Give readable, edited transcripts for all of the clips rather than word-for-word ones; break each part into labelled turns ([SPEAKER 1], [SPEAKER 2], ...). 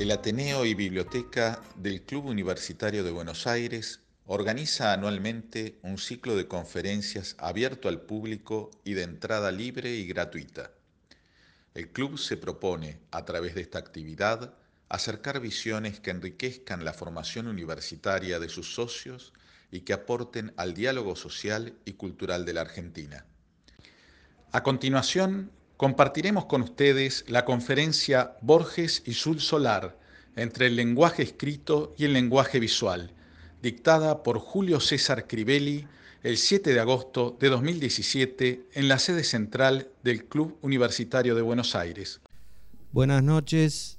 [SPEAKER 1] El Ateneo y Biblioteca del Club Universitario de Buenos Aires organiza anualmente un ciclo de conferencias abierto al público y de entrada libre y gratuita. El club se propone, a través de esta actividad, acercar visiones que enriquezcan la formación universitaria de sus socios y que aporten al diálogo social y cultural de la Argentina. A continuación, compartiremos con ustedes la conferencia Borges y Sul Solar, entre el lenguaje escrito y el lenguaje visual, dictada por Julio César Crivelli el 7 de agosto de 2017 en la sede central del Club Universitario de Buenos Aires.
[SPEAKER 2] Buenas noches.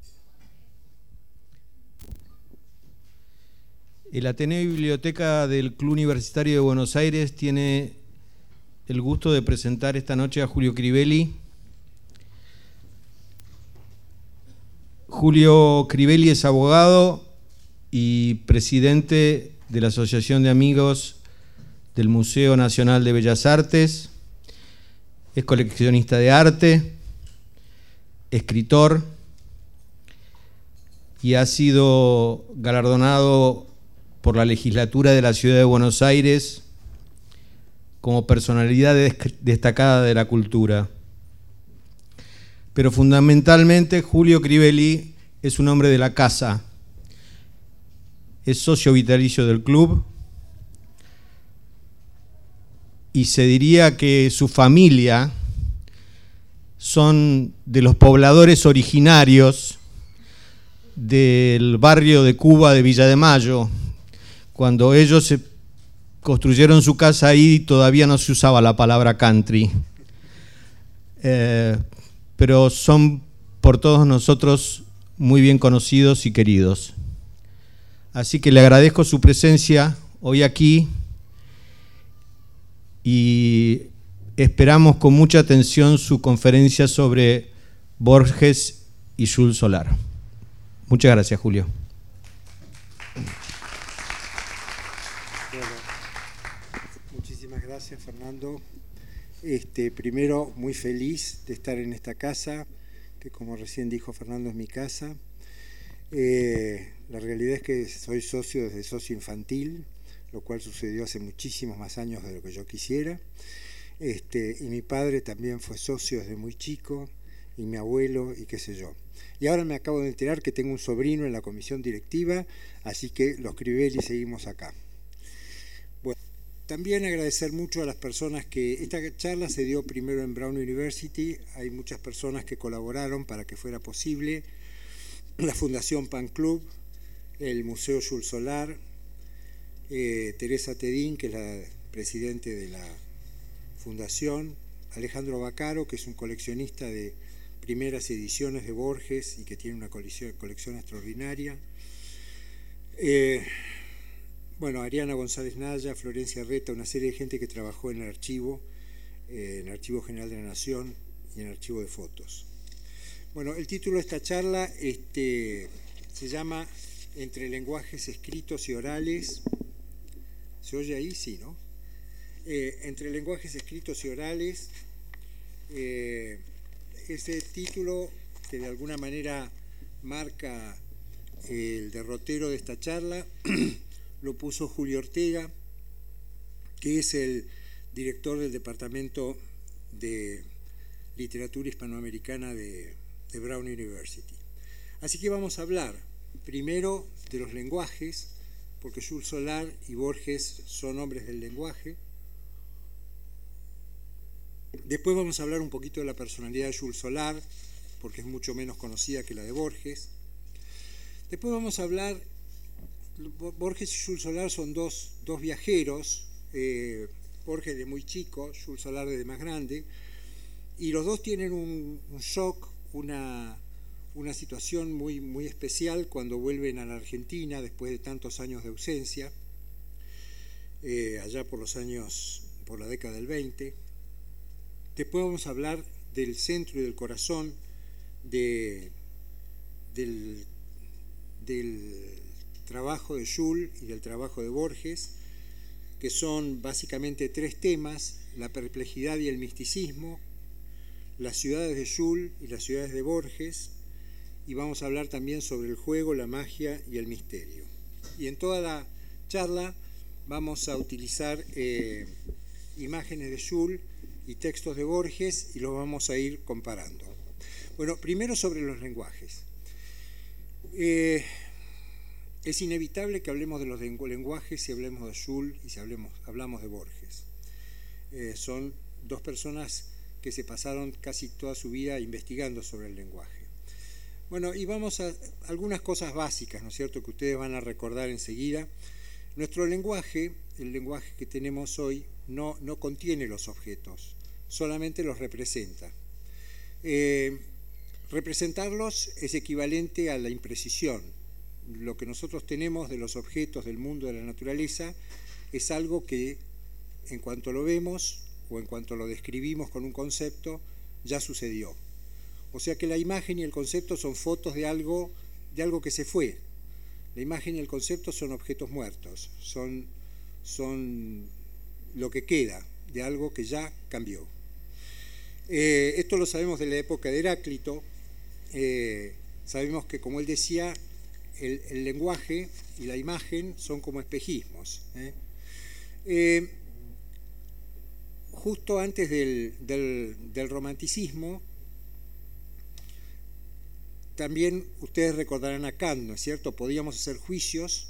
[SPEAKER 2] El Ateneo y Biblioteca del Club Universitario de Buenos Aires tiene el gusto de presentar esta noche a Julio Crivelli. Julio Crivelli es abogado y presidente de la Asociación de Amigos del Museo Nacional de Bellas Artes. Es coleccionista de arte, escritor y ha sido galardonado por la legislatura de la Ciudad de Buenos Aires como personalidad destacada de la cultura. Pero fundamentalmente Julio Crivelli es un hombre de la casa, es socio vitalicio del club y se diría que su familia son de los pobladores originarios del barrio de Cuba de Villa de Mayo. Cuando ellos construyeron su casa ahí todavía no se usaba la palabra country, pero son por todos nosotros muy bien conocidos y queridos. Así que le agradezco su presencia hoy aquí y esperamos con mucha atención su conferencia sobre Borges y Sul Solar. Muchas gracias, Julio.
[SPEAKER 3] Muchísimas gracias, Fernando. Primero, muy feliz de estar en esta casa, que como recién dijo Fernando es mi casa. La realidad es que soy socio desde socio infantil, lo cual sucedió hace muchísimos más años de lo que yo quisiera. Y mi padre también fue socio desde muy chico, y mi abuelo, y qué sé yo. Y ahora me acabo de enterar que tengo un sobrino en la comisión directiva, así que los Crivelli seguimos acá. Bueno, también agradecer mucho a las personas que... Esta charla se dio primero en Brown University, hay muchas personas que colaboraron para que fuera posible. La Fundación Pan Club, el Museo Sul Solar, Teresa Tedín, que es la presidente de la Fundación, Alejandro Baccaro, que es un coleccionista de primeras ediciones de Borges y que tiene una colección extraordinaria. Ariana González Naya, Florencia Reta, una serie de gente que trabajó en el Archivo General de la Nación y en el Archivo de Fotos. Bueno, el título de esta charla se llama Entre lenguajes escritos y orales. ¿Se oye ahí? Sí, ¿no? Entre lenguajes escritos y orales. Ese título que de alguna manera marca el derrotero de esta charla lo puso Julio Ortega, que es el director del Departamento de Literatura Hispanoamericana de Brown University. Así que vamos a hablar primero de los lenguajes, porque Sul Solar y Borges son hombres del lenguaje. Después vamos a hablar un poquito de la personalidad de Sul Solar, porque es mucho menos conocida que la de Borges. Después vamos a hablar, Borges y Sul Solar son dos viajeros, Borges de muy chico, Sul Solar de más grande, y los dos tienen un shock, una situación muy, muy especial cuando vuelven a la Argentina después de tantos años de ausencia, allá por la década del 20. Después vamos a hablar del centro y del corazón del trabajo de Sul y del trabajo de Borges, que son básicamente tres temas: la perplejidad y el misticismo, las ciudades de Sul y las ciudades de Borges, y vamos a hablar también sobre el juego, la magia y el misterio. Y en toda la charla vamos a utilizar imágenes de Jules y textos de Borges y los vamos a ir comparando. Bueno, primero sobre los lenguajes. Es inevitable que hablemos de los lenguajes si hablemos de Jules y si hablamos de Borges. Son dos personas que se pasaron casi toda su vida investigando sobre el lenguaje. Bueno, y vamos a algunas cosas básicas, ¿no es cierto?, que ustedes van a recordar enseguida. Nuestro lenguaje, el lenguaje que tenemos hoy, no contiene los objetos, solamente los representa. Representarlos es equivalente a la imprecisión. Lo que nosotros tenemos de los objetos del mundo de la naturaleza es algo que, en cuanto lo vemos o en cuanto lo describimos con un concepto, ya sucedió. O sea que la imagen y el concepto son fotos de algo que se fue. La imagen y el concepto son objetos muertos, son lo que queda de algo que ya cambió. Esto lo sabemos de la época de Heráclito. Sabemos que, como él decía, el lenguaje y la imagen son como espejismos. Justo antes del romanticismo, también ustedes recordarán a Kant, ¿no es cierto? Podíamos hacer juicios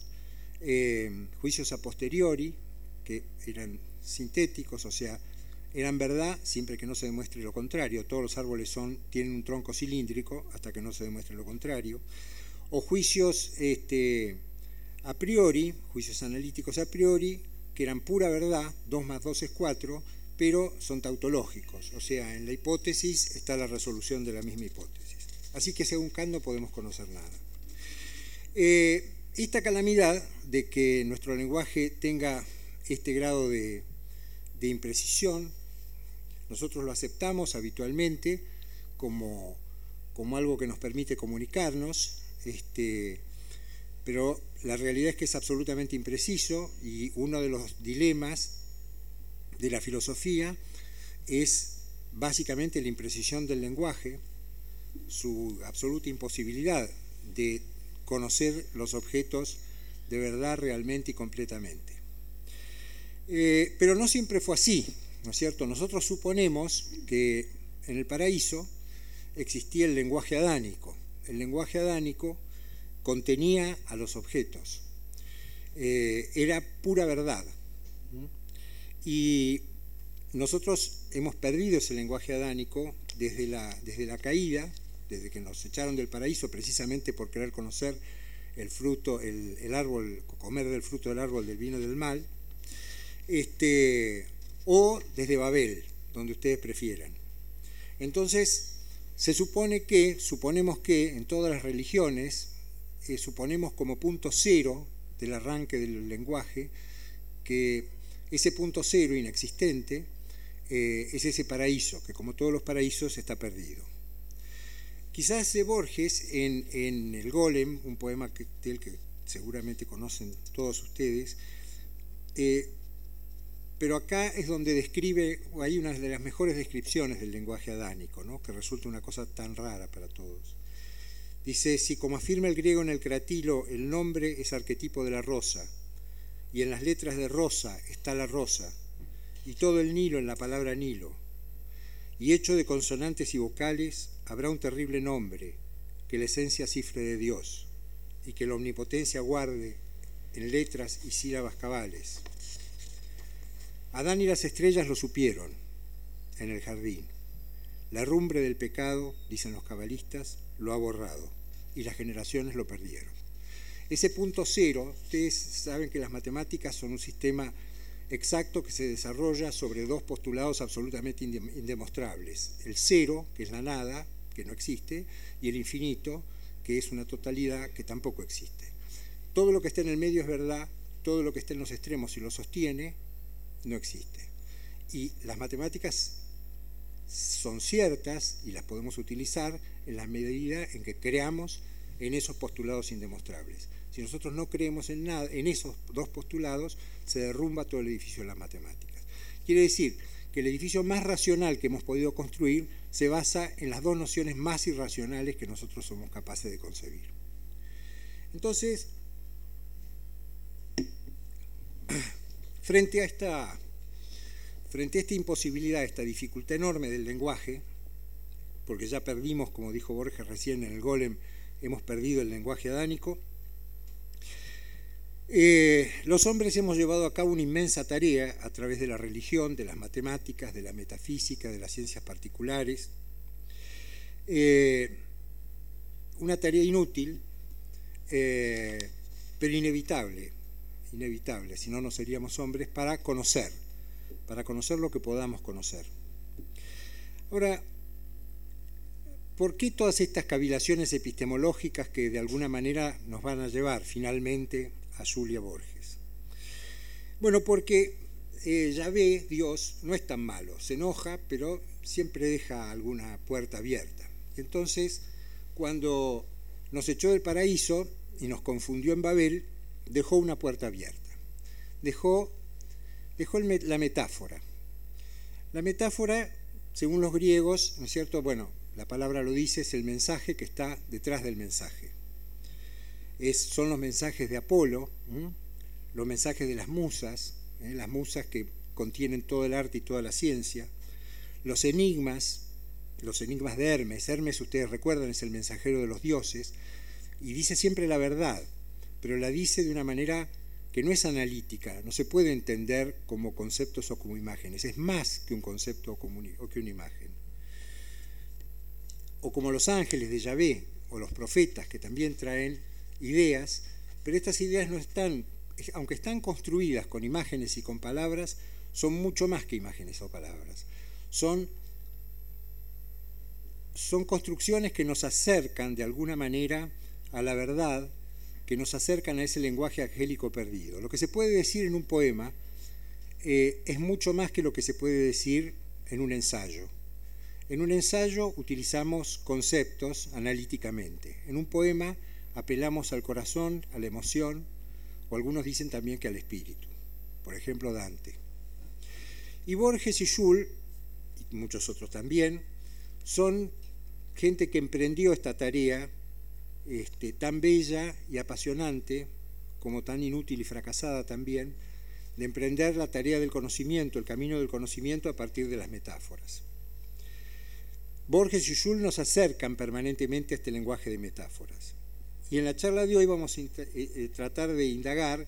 [SPEAKER 3] a posteriori, que eran sintéticos, o sea, eran verdad siempre que no se demuestre lo contrario. Todos los árboles tienen un tronco cilíndrico hasta que no se demuestre lo contrario. O juicios a priori, juicios analíticos a priori, que eran pura verdad, 2 más 2 es 4, pero son tautológicos, o sea, en la hipótesis está la resolución de la misma hipótesis. Así que según Kant no podemos conocer nada. Esta calamidad de que nuestro lenguaje tenga este grado de imprecisión, nosotros lo aceptamos habitualmente como algo que nos permite comunicarnos, pero la realidad es que es absolutamente impreciso, y uno de los dilemas de la filosofía es básicamente la imprecisión del lenguaje, su absoluta imposibilidad de conocer los objetos de verdad realmente y completamente. Pero no siempre fue así, ¿no es cierto? Nosotros suponemos que en el paraíso existía el lenguaje adánico. El lenguaje adánico contenía a los objetos, era pura verdad. Y nosotros hemos perdido ese lenguaje adánico desde la caída, desde que nos echaron del paraíso precisamente por querer conocer el fruto, el árbol, comer del fruto del árbol del bien y del mal, o desde Babel, donde ustedes prefieran. Entonces, suponemos que en todas las religiones, suponemos como punto cero del arranque del lenguaje, que ese punto cero inexistente es ese paraíso, que como todos los paraísos está perdido. Quizás de Borges, en El Golem, un poema del que seguramente conocen todos ustedes, pero acá es donde describe, hay una de las mejores descripciones del lenguaje adánico, ¿no?, que resulta una cosa tan rara para todos. Dice: si, como afirma el griego en el Cratilo, el nombre es arquetipo de la rosa, y en las letras de rosa está la rosa, y todo el Nilo en la palabra Nilo, y hecho de consonantes y vocales, habrá un terrible nombre, que la esencia cifre de Dios, y que la omnipotencia guarde en letras y sílabas cabales. Adán y las estrellas lo supieron en el jardín. La herrumbre del pecado, dicen los cabalistas, lo ha borrado, y las generaciones lo perdieron. Ese punto cero, ustedes saben que las matemáticas son un sistema exacto que se desarrolla sobre dos postulados absolutamente indemostrables: el cero, que es la nada, que no existe, y el infinito, que es una totalidad que tampoco existe. Todo lo que está en el medio es verdad, todo lo que está en los extremos y lo sostiene no existe. Y las matemáticas son ciertas y las podemos utilizar en la medida en que creamos en esos postulados indemostrables. Si nosotros no creemos en nada, en esos dos postulados, se derrumba todo el edificio de las matemáticas. Quiere decir que que el edificio más racional que hemos podido construir se basa en las dos nociones más irracionales que nosotros somos capaces de concebir. Entonces, frente a esta imposibilidad, esta dificultad enorme del lenguaje, porque ya perdimos, como dijo Borges recién en el Golem, hemos perdido el lenguaje adánico, los hombres hemos llevado a cabo una inmensa tarea a través de la religión, de las matemáticas, de la metafísica, de las ciencias particulares, una tarea inútil, pero inevitable, si no, no seríamos hombres, para conocer lo que podamos conocer. Ahora, ¿por qué todas estas cavilaciones epistemológicas que de alguna manera nos van a llevar finalmente a Julia Borges? Bueno, porque Yahvé, Dios, no es tan malo, se enoja, pero siempre deja alguna puerta abierta. Entonces, cuando nos echó del paraíso y nos confundió en Babel, dejó una puerta abierta. Dejó la metáfora. La metáfora, según los griegos, ¿no es cierto? Bueno, la palabra lo dice, es el mensaje que está detrás del mensaje. Son los mensajes de Apolo, los mensajes de las musas que contienen todo el arte y toda la ciencia, los enigmas de Hermes. Hermes, ustedes recuerdan, es el mensajero de los dioses, y dice siempre la verdad, pero la dice de una manera que no es analítica, no se puede entender como conceptos o como imágenes, es más que un concepto o que una imagen. O como los ángeles de Yahvé, o los profetas, que también traen ideas, pero estas ideas no están, aunque están construidas con imágenes y con palabras, son mucho más que imágenes o palabras. Son construcciones que nos acercan de alguna manera a la verdad, que nos acercan a ese lenguaje angélico perdido. Lo que se puede decir en un poema es mucho más que lo que se puede decir en un ensayo. En un ensayo utilizamos conceptos analíticamente. En un poema apelamos al corazón, a la emoción, o algunos dicen también que al espíritu. Por ejemplo, Dante. Y Borges y Jules, y muchos otros también, son gente que emprendió esta tarea tan bella y apasionante, como tan inútil y fracasada también, de emprender la tarea del conocimiento, el camino del conocimiento a partir de las metáforas. Borges y Jules nos acercan permanentemente a este lenguaje de metáforas. Y en la charla de hoy vamos a tratar de indagar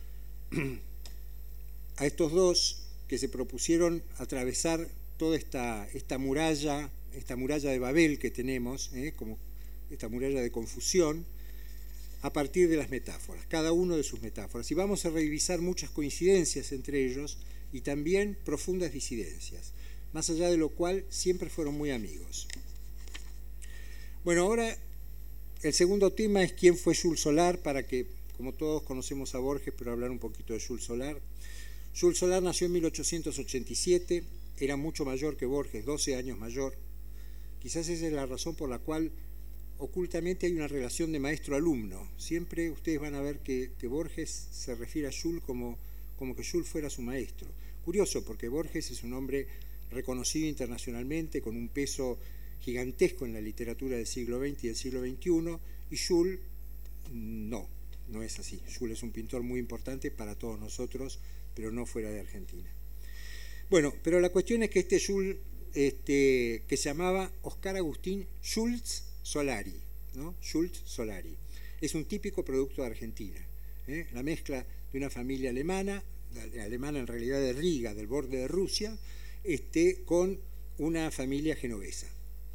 [SPEAKER 3] a estos dos que se propusieron atravesar toda esta muralla de Babel que tenemos, como esta muralla de confusión, a partir de las metáforas, cada uno de sus metáforas. Y vamos a revisar muchas coincidencias entre ellos y también profundas disidencias, más allá de lo cual siempre fueron muy amigos. Bueno, ahora el segundo tema es quién fue Jules Solar, para que, como todos conocemos a Borges, pero hablar un poquito de Jules Solar. Jules Solar nació en 1887, era mucho mayor que Borges, 12 años mayor. Quizás esa es la razón por la cual ocultamente hay una relación de maestro-alumno. Siempre ustedes van a ver que Borges se refiere a Jules como que Jules fuera su maestro. Curioso, porque Borges es un hombre reconocido internacionalmente, con un peso gigantesco en la literatura del siglo XX y del siglo XXI, y Jules no es así. Jules es un pintor muy importante para todos nosotros, pero no fuera de Argentina. Bueno, pero la cuestión es que este Jules, que se llamaba Oscar Agustín Schultz Solari, ¿no? Schultz Solari, es un típico producto de Argentina, la mezcla de una familia alemana en realidad de Riga, del borde de Rusia, con una familia genovesa.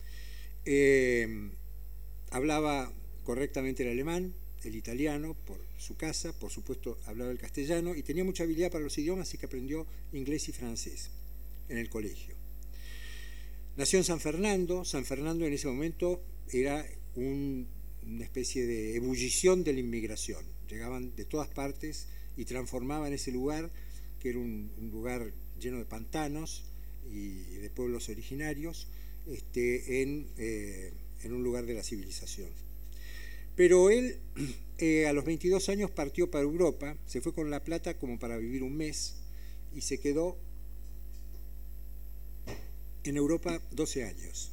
[SPEAKER 3] Hablaba correctamente el alemán, el italiano por su casa, por supuesto hablaba el castellano y tenía mucha habilidad para los idiomas, así que aprendió inglés y francés en el colegio. Nació en San Fernando. San Fernando en ese momento era una especie de ebullición de la inmigración. Llegaban de todas partes y transformaban ese lugar, que era un lugar lleno de pantanos y de pueblos originarios, en un lugar de la civilización. Pero él a los 22 años partió para Europa, se fue con la plata como para vivir un mes y se quedó en Europa 12 años.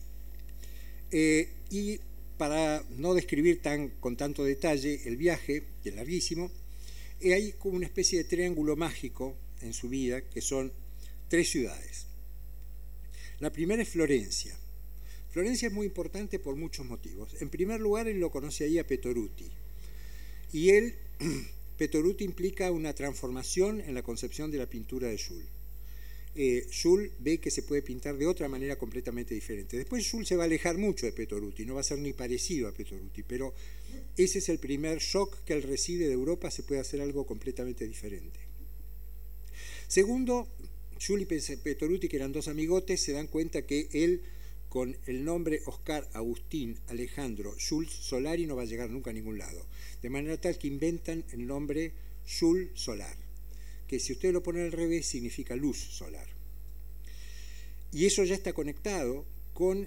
[SPEAKER 3] Y para no describir con tanto detalle el viaje, que es larguísimo, hay como una especie de triángulo mágico en su vida, que son 3 ciudades. La primera es Florencia. Florencia es muy importante por muchos motivos. En primer lugar, él lo conoce ahí a Petoruti. Y Petoruti implica una transformación en la concepción de la pintura de Jules. Jules ve que se puede pintar de otra manera completamente diferente. Después Jules se va a alejar mucho de Petoruti, no va a ser ni parecido a Petoruti, pero ese es el primer shock que él recibe de Europa, se puede hacer algo completamente diferente. Segundo, Jules y Petoruti, que eran 2 amigotes, se dan cuenta que él, con el nombre Oscar Agustín Alejandro Jules Solari, no va a llegar nunca a ningún lado. De manera tal que inventan el nombre Jules Solar, que si usted lo pone al revés significa luz solar. Y eso ya está conectado con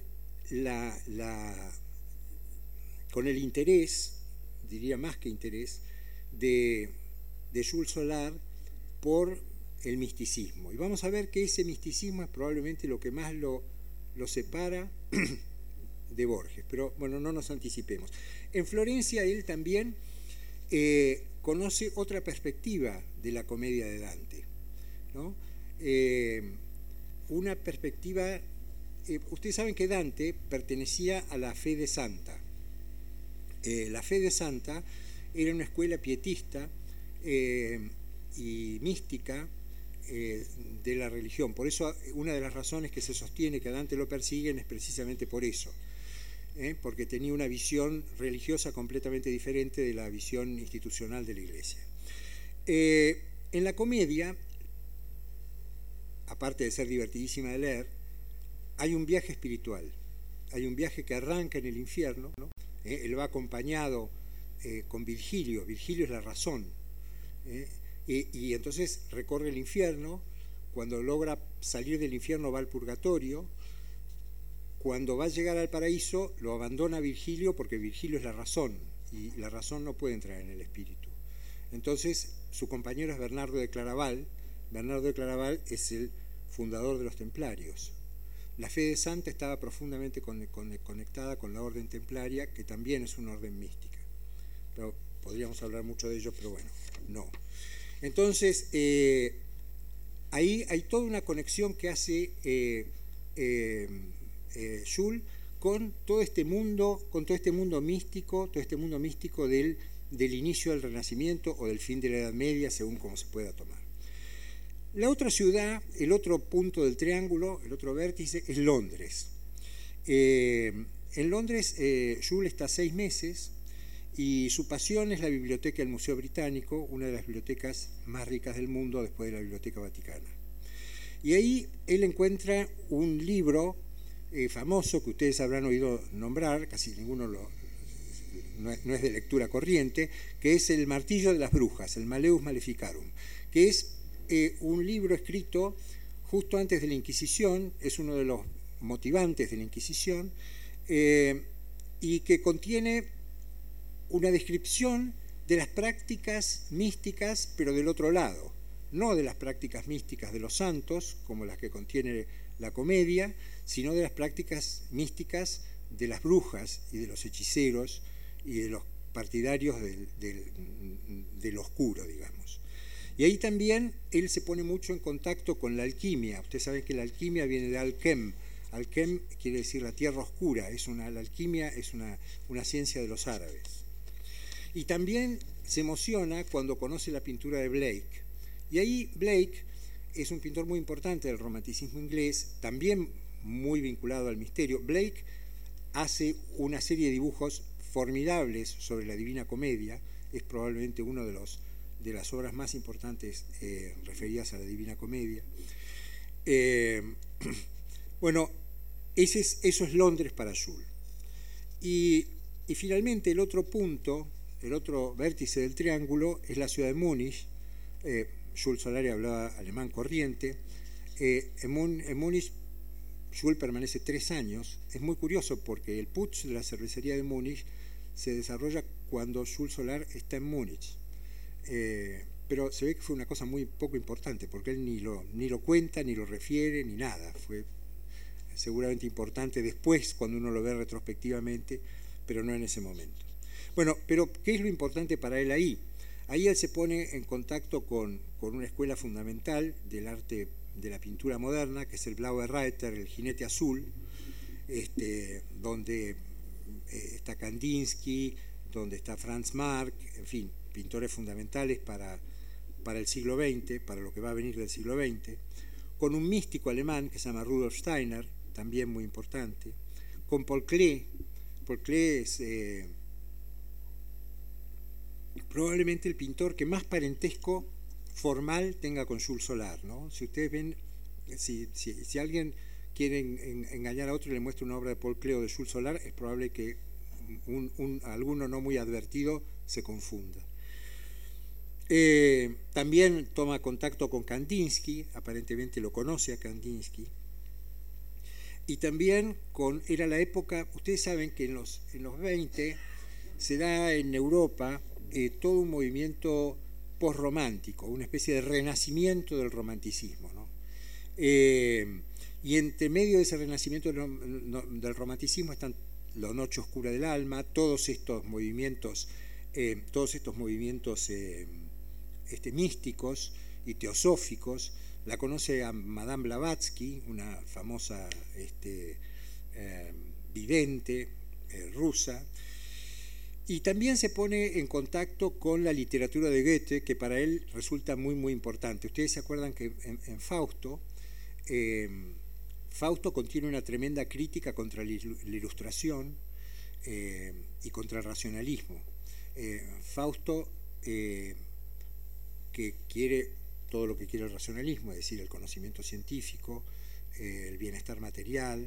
[SPEAKER 3] con el interés, diría más que interés, de Jules Solar por el misticismo. Y vamos a ver que ese misticismo es probablemente lo que más lo separa de Borges. Pero bueno, no nos anticipemos. En Florencia él también conoce otra perspectiva de la comedia de Dante, ¿no? Una perspectiva, ustedes saben que Dante pertenecía a la Fede Santa. La Fede Santa era una escuela pietista y mística de la religión. Por eso una de las razones que se sostiene que a Dante lo persiguen es precisamente por eso. Porque tenía una visión religiosa completamente diferente de la visión institucional de la Iglesia. En la comedia, aparte de ser divertidísima de leer, hay un viaje espiritual, hay un viaje que arranca en el infierno, ¿no? Él va acompañado con Virgilio. Virgilio es la razón, y entonces recorre el infierno. Cuando logra salir del infierno va al purgatorio. Cuando va a llegar al paraíso lo abandona Virgilio, porque Virgilio es la razón y la razón no puede entrar en el espíritu. Entonces su compañero es Bernardo de Claraval. Bernardo de Claraval es el fundador de los templarios. La Fede Santa estaba profundamente conectada con la orden templaria, que también es una orden mística. Pero podríamos hablar mucho de ello, pero bueno, no. Entonces ahí hay toda una conexión que hace Jules con todo este mundo místico, del inicio del Renacimiento o del fin de la Edad Media, según como se pueda tomar. La otra ciudad, el otro punto del triángulo, el otro vértice, es Londres. En Londres Jules está 6 meses y su pasión es la biblioteca del Museo Británico, una de las bibliotecas más ricas del mundo después de la Biblioteca Vaticana. Y ahí él encuentra un libro famoso que ustedes habrán oído nombrar, casi ninguno no es de lectura corriente, que es El martillo de las brujas, el Malleus Maleficarum, que es un libro escrito justo antes de la Inquisición, es uno de los motivantes de la Inquisición, y que contiene una descripción de las prácticas místicas, pero del otro lado, no de las prácticas místicas de los santos, como las que contiene la comedia, sino de las prácticas místicas de las brujas y de los hechiceros y de los partidarios del oscuro, digamos. Y ahí también él se pone mucho en contacto con la alquimia. Ustedes saben que la alquimia viene de alquem. Alquem quiere decir la tierra oscura. La alquimia es una ciencia de los árabes. Y también se emociona cuando conoce la pintura de Blake. Y ahí Blake es un pintor muy importante del romanticismo inglés, también muy vinculado al misterio. Blake hace una serie de dibujos formidables sobre la Divina Comedia. Es probablemente uno de las obras más importantes referidas a la Divina Comedia. Bueno, eso es Londres para Jules. Y finalmente el otro punto, el otro vértice del triángulo es la ciudad de Múnich. Jules Solari hablaba alemán corriente. En Múnich Jules permanece 3 años. Es muy curioso porque el putsch de la cervecería de Múnich se desarrolla cuando Jules Solar está en Múnich. Pero se ve que fue una cosa muy poco importante, porque él ni lo cuenta, ni lo refiere, ni nada. Fue seguramente importante después cuando uno lo ve retrospectivamente, pero no en ese momento. Bueno, pero ¿qué es lo importante para él ahí? Ahí él se pone en contacto con una escuela fundamental del arte de la pintura moderna, que es el Blaue Reiter, el jinete azul, donde está Kandinsky, donde está Franz Marc, en fin, pintores fundamentales para el siglo XX, para lo que va a venir del siglo XX, con un místico alemán que se llama Rudolf Steiner, también muy importante, con Paul Klee. Paul Klee es probablemente el pintor que más parentesco formal tenga con Jules Solar, ¿no? Si ustedes ven, si alguien quiere engañar a otro y le muestra una obra de Paul Klee o de Jules Solar, es probable que alguno no muy advertido se confunda. También toma contacto con Kandinsky, aparentemente lo conoce a Kandinsky, y también era la época, ustedes saben que en los 20 se da en Europa todo un movimiento posromántico, una especie de renacimiento del romanticismo, ¿no? Y entre medio de ese renacimiento del romanticismo están la Noche Oscura del Alma, todos estos movimientos místicos y teosóficos. La conoce a Madame Blavatsky, una famosa vidente rusa, y también se pone en contacto con la literatura de Goethe, que para él resulta muy muy importante. Ustedes se acuerdan que en Fausto contiene una tremenda crítica contra la ilustración y contra el racionalismo. Fausto, que quiere todo lo que quiere el racionalismo, es decir, el conocimiento científico, el bienestar material,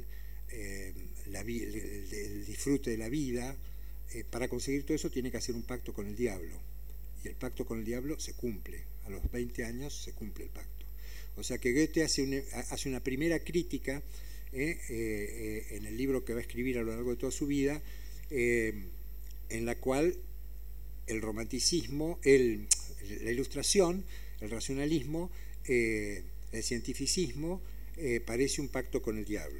[SPEAKER 3] el disfrute de la vida, para conseguir todo eso tiene que hacer un pacto con el diablo. Y el pacto con el diablo se cumple. A los 20 años se cumple el pacto. O sea que Goethe hace una primera crítica en el libro que va a escribir a lo largo de toda su vida, en la cual el romanticismo, la ilustración, el racionalismo, el cientificismo, parece un pacto con el diablo.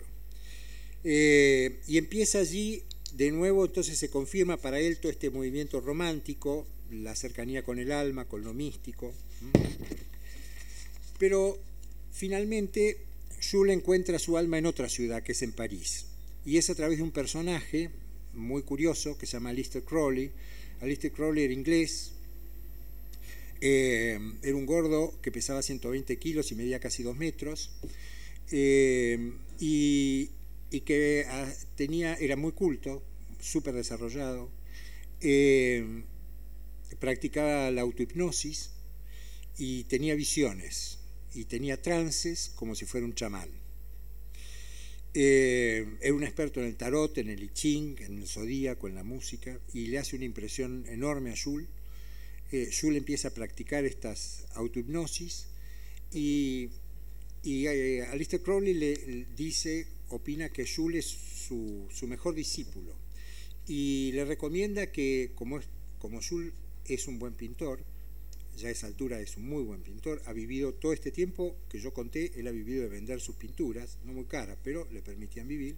[SPEAKER 3] Y empieza allí, de nuevo, entonces se confirma para él todo este movimiento romántico, la cercanía con el alma, con lo místico. Pero finalmente Jules encuentra su alma en otra ciudad, que es en París, y es a través de un personaje muy curioso que se llama Aleister Crowley. Aleister Crowley era inglés, era un gordo que pesaba 120 kilos y medía casi 2 metros, y que era muy culto, súper desarrollado, practicaba la autohipnosis y tenía visiones y tenía trances como si fuera un chamán. Era un experto en el tarot, en el I Ching, en el zodíaco, en la música, y le hace una impresión enorme a Jules. Jules empieza a practicar estas autohipnosis y Aleister Crowley le opina que Jules es su mejor discípulo y le recomienda que, como Jules es un buen pintor, ya a esa altura es un muy buen pintor, ha vivido todo este tiempo que yo conté, él ha vivido de vender sus pinturas, no muy caras, pero le permitían vivir,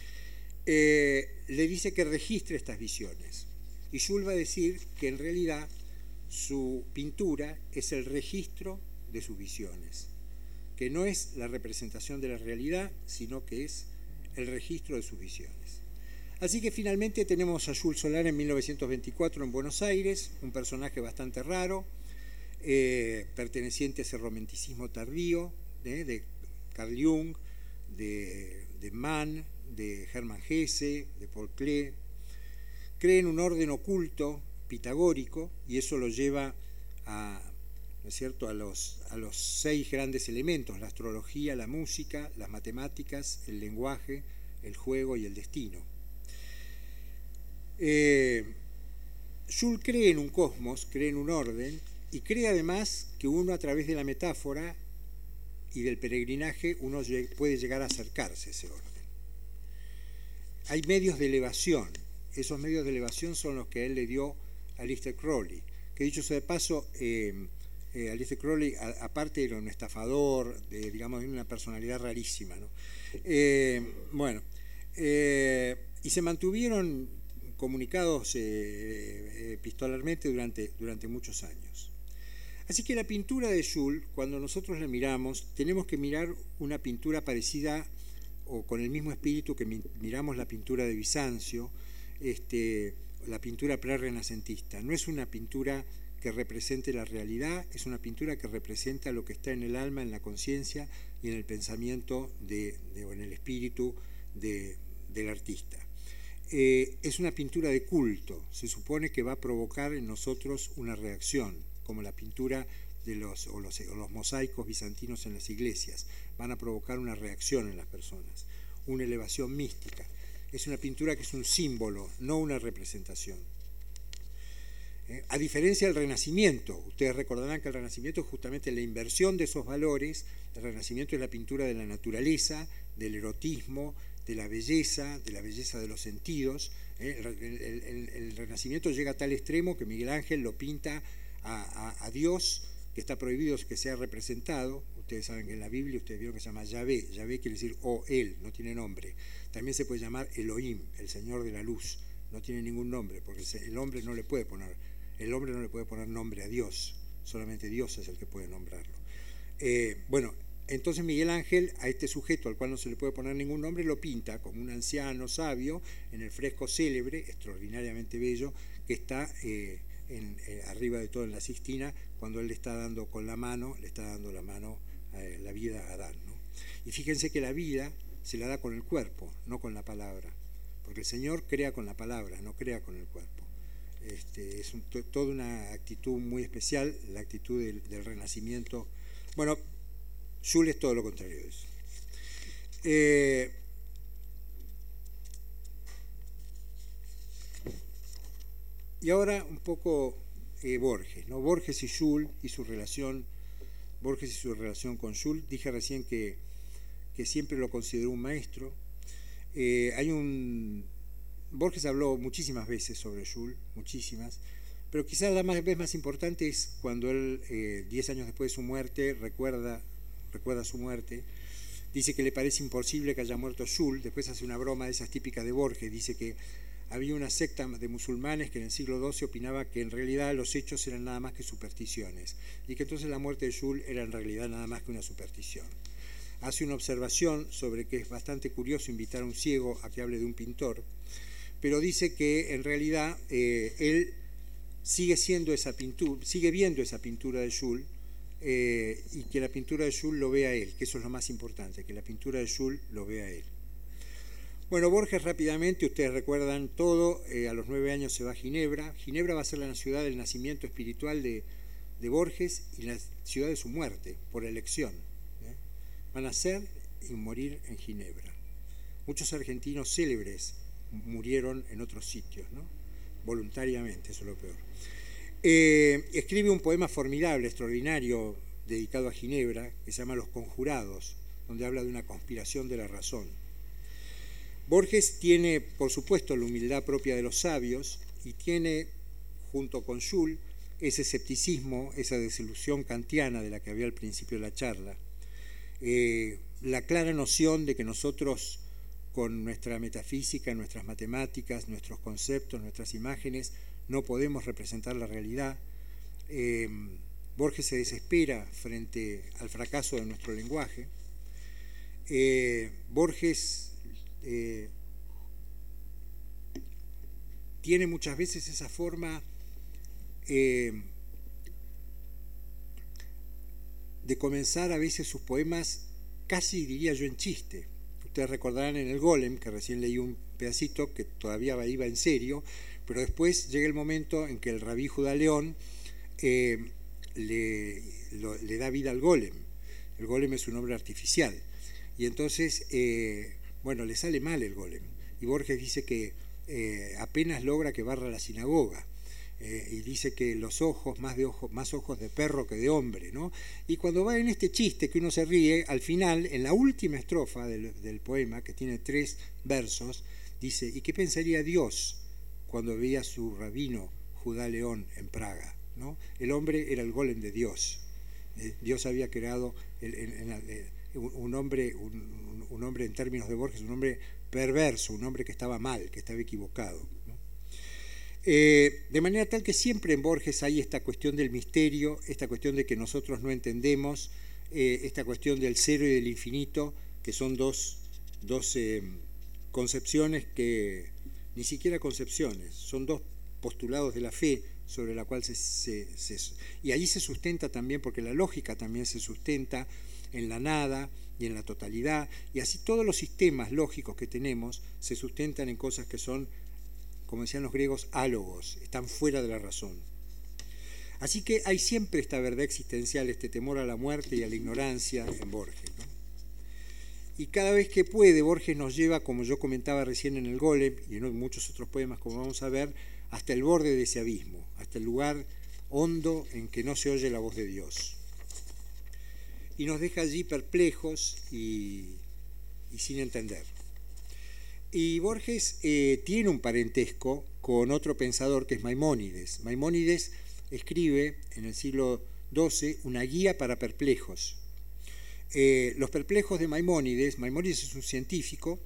[SPEAKER 3] le dice que registre estas visiones. Y Jules va a decir que en realidad su pintura es el registro de sus visiones, que no es la representación de la realidad, sino que es el registro de sus visiones. Así que finalmente tenemos a Jules Solar en 1924 en Buenos Aires, un personaje bastante raro, perteneciente a ese romanticismo tardío de Carl Jung, de Mann, de Hermann Hesse, de Paul Klee. Cree en un orden oculto pitagórico y eso lo lleva ¿no es cierto?, a los 6 grandes elementos: la astrología, la música, las matemáticas, el lenguaje, el juego y el destino. Jules cree en un cosmos, cree en un orden, y cree además que uno, a través de la metáfora y del peregrinaje, uno puede llegar a acercarse a ese orden. Hay medios de elevación. Esos medios de elevación son los que él le dio a Aleister Crowley, que, dicho sea de paso, Aleister Crowley, aparte era un estafador, digamos, de una personalidad rarísima, ¿no? Y se mantuvieron comunicados epistolarmente durante muchos años. Así que la pintura de Jules, cuando nosotros la miramos, tenemos que mirar una pintura parecida o con el mismo espíritu que miramos la pintura de Bizancio, la pintura prerrenacentista. No es una pintura que represente la realidad, es una pintura que representa lo que está en el alma, en la conciencia y en el pensamiento o en el espíritu del artista. Es una pintura de culto, se supone que va a provocar en nosotros una reacción, como la pintura de los mosaicos bizantinos en las iglesias, van a provocar una reacción en las personas, una elevación mística. Es una pintura que es un símbolo, no una representación. A diferencia del Renacimiento, ustedes recordarán que el Renacimiento es justamente la inversión de esos valores. El Renacimiento es la pintura de la naturaleza, del erotismo, de la belleza de los sentidos. El Renacimiento llega a tal extremo que Miguel Ángel lo pinta a Dios, que está prohibido que sea representado. Ustedes saben que en la Biblia, ustedes vieron que se llama Yahvé. Yahvé quiere decir él, no tiene nombre. También se puede llamar Elohim, el Señor de la Luz. No tiene ningún nombre, porque el hombre no le puede poner nombre a Dios. Solamente Dios es el que puede nombrarlo. Entonces Miguel Ángel, a este sujeto al cual no se le puede poner ningún nombre, lo pinta como un anciano sabio en el fresco célebre, extraordinariamente bello, que está arriba de todo en la Sixtina, cuando él le está dando la mano la vida a Adán, ¿no? Y fíjense que la vida se la da con el cuerpo, no con la palabra, porque el Señor crea con la palabra, no crea con el cuerpo. Es toda una actitud muy especial, la actitud del Renacimiento. Bueno, Jules es todo lo contrario de eso. Y ahora un poco Borges, ¿no? Borges y Jules y su relación con Jules. Dije recién que siempre lo consideró un maestro. Borges habló muchísimas veces sobre Jules, muchísimas, pero quizás la vez más importante es cuando él, 10 años después de su muerte, recuerda su muerte. Dice que le parece imposible que haya muerto Jules. Después hace una broma de esas típicas de Borges. Dice que había una secta de musulmanes que en el siglo XII opinaba que en realidad los hechos eran nada más que supersticiones y que entonces la muerte de Jules era en realidad nada más que una superstición. Hace una observación sobre que es bastante curioso invitar a un ciego a que hable de un pintor, pero dice que en realidad él sigue viendo esa pintura de Jules, y que la pintura de Jules lo vea a él, que eso es lo más importante, que la pintura de Jules lo vea a él. Bueno, Borges rápidamente, ustedes recuerdan todo, a los 9 años se va a Ginebra. Ginebra va a ser la ciudad del nacimiento espiritual de Borges y la ciudad de su muerte, por elección. Van a nacer y morir en Ginebra. Muchos argentinos célebres murieron en otros sitios, ¿no? Voluntariamente, eso es lo peor. Escribe un poema formidable, extraordinario, dedicado a Ginebra, que se llama Los Conjurados, donde habla de una conspiración de la razón. Borges tiene, por supuesto, la humildad propia de los sabios y tiene, junto con Jules, ese escepticismo, esa desilusión kantiana de la que había al principio de la charla, la clara noción de que nosotros, con nuestra metafísica, nuestras matemáticas, nuestros conceptos, nuestras imágenes, no podemos representar la realidad. Borges se desespera frente al fracaso de nuestro lenguaje. Borges tiene muchas veces esa forma de comenzar a veces sus poemas, casi diría yo en chiste. Ustedes recordarán en el Golem, que recién leí un pedacito, que todavía iba en serio, pero después llega el momento en que el rabí Judá León le da vida al Golem. El Golem es un hombre artificial. Y entonces, le sale mal el Golem. Y Borges dice que apenas logra que barra la sinagoga. Y dice que los ojos, más ojos de perro que de hombre, ¿no? Y cuando va en este chiste que uno se ríe, al final, en la última estrofa del poema, que tiene 3 versos, dice: ¿y qué pensaría Dios cuando veía a su rabino Judá León en Praga? ¿no? El hombre era el golem de Dios. Dios había creado un hombre en términos de Borges, un hombre perverso, un hombre que estaba mal, que estaba equivocado, ¿no? De manera tal que siempre en Borges hay esta cuestión del misterio, esta cuestión de que nosotros no entendemos, esta cuestión del cero y del infinito, que son dos concepciones que, ni siquiera concepciones, son dos postulados de la fe sobre la cual y allí se sustenta también, porque la lógica también se sustenta en la nada y en la totalidad, y así todos los sistemas lógicos que tenemos se sustentan en cosas que son, como decían los griegos, álogos, están fuera de la razón. Así que hay siempre esta verdad existencial, este temor a la muerte y a la ignorancia en Borges, ¿no? Y cada vez que puede, Borges nos lleva, como yo comentaba recién en El Golem, y en muchos otros poemas como vamos a ver, hasta el borde de ese abismo, hasta el lugar hondo en que no se oye la voz de Dios. Y nos deja allí perplejos y sin entender. Y Borges tiene un parentesco con otro pensador que es Maimónides. Maimónides escribe en el siglo XII una guía para perplejos. Los perplejos de Maimónides es un científico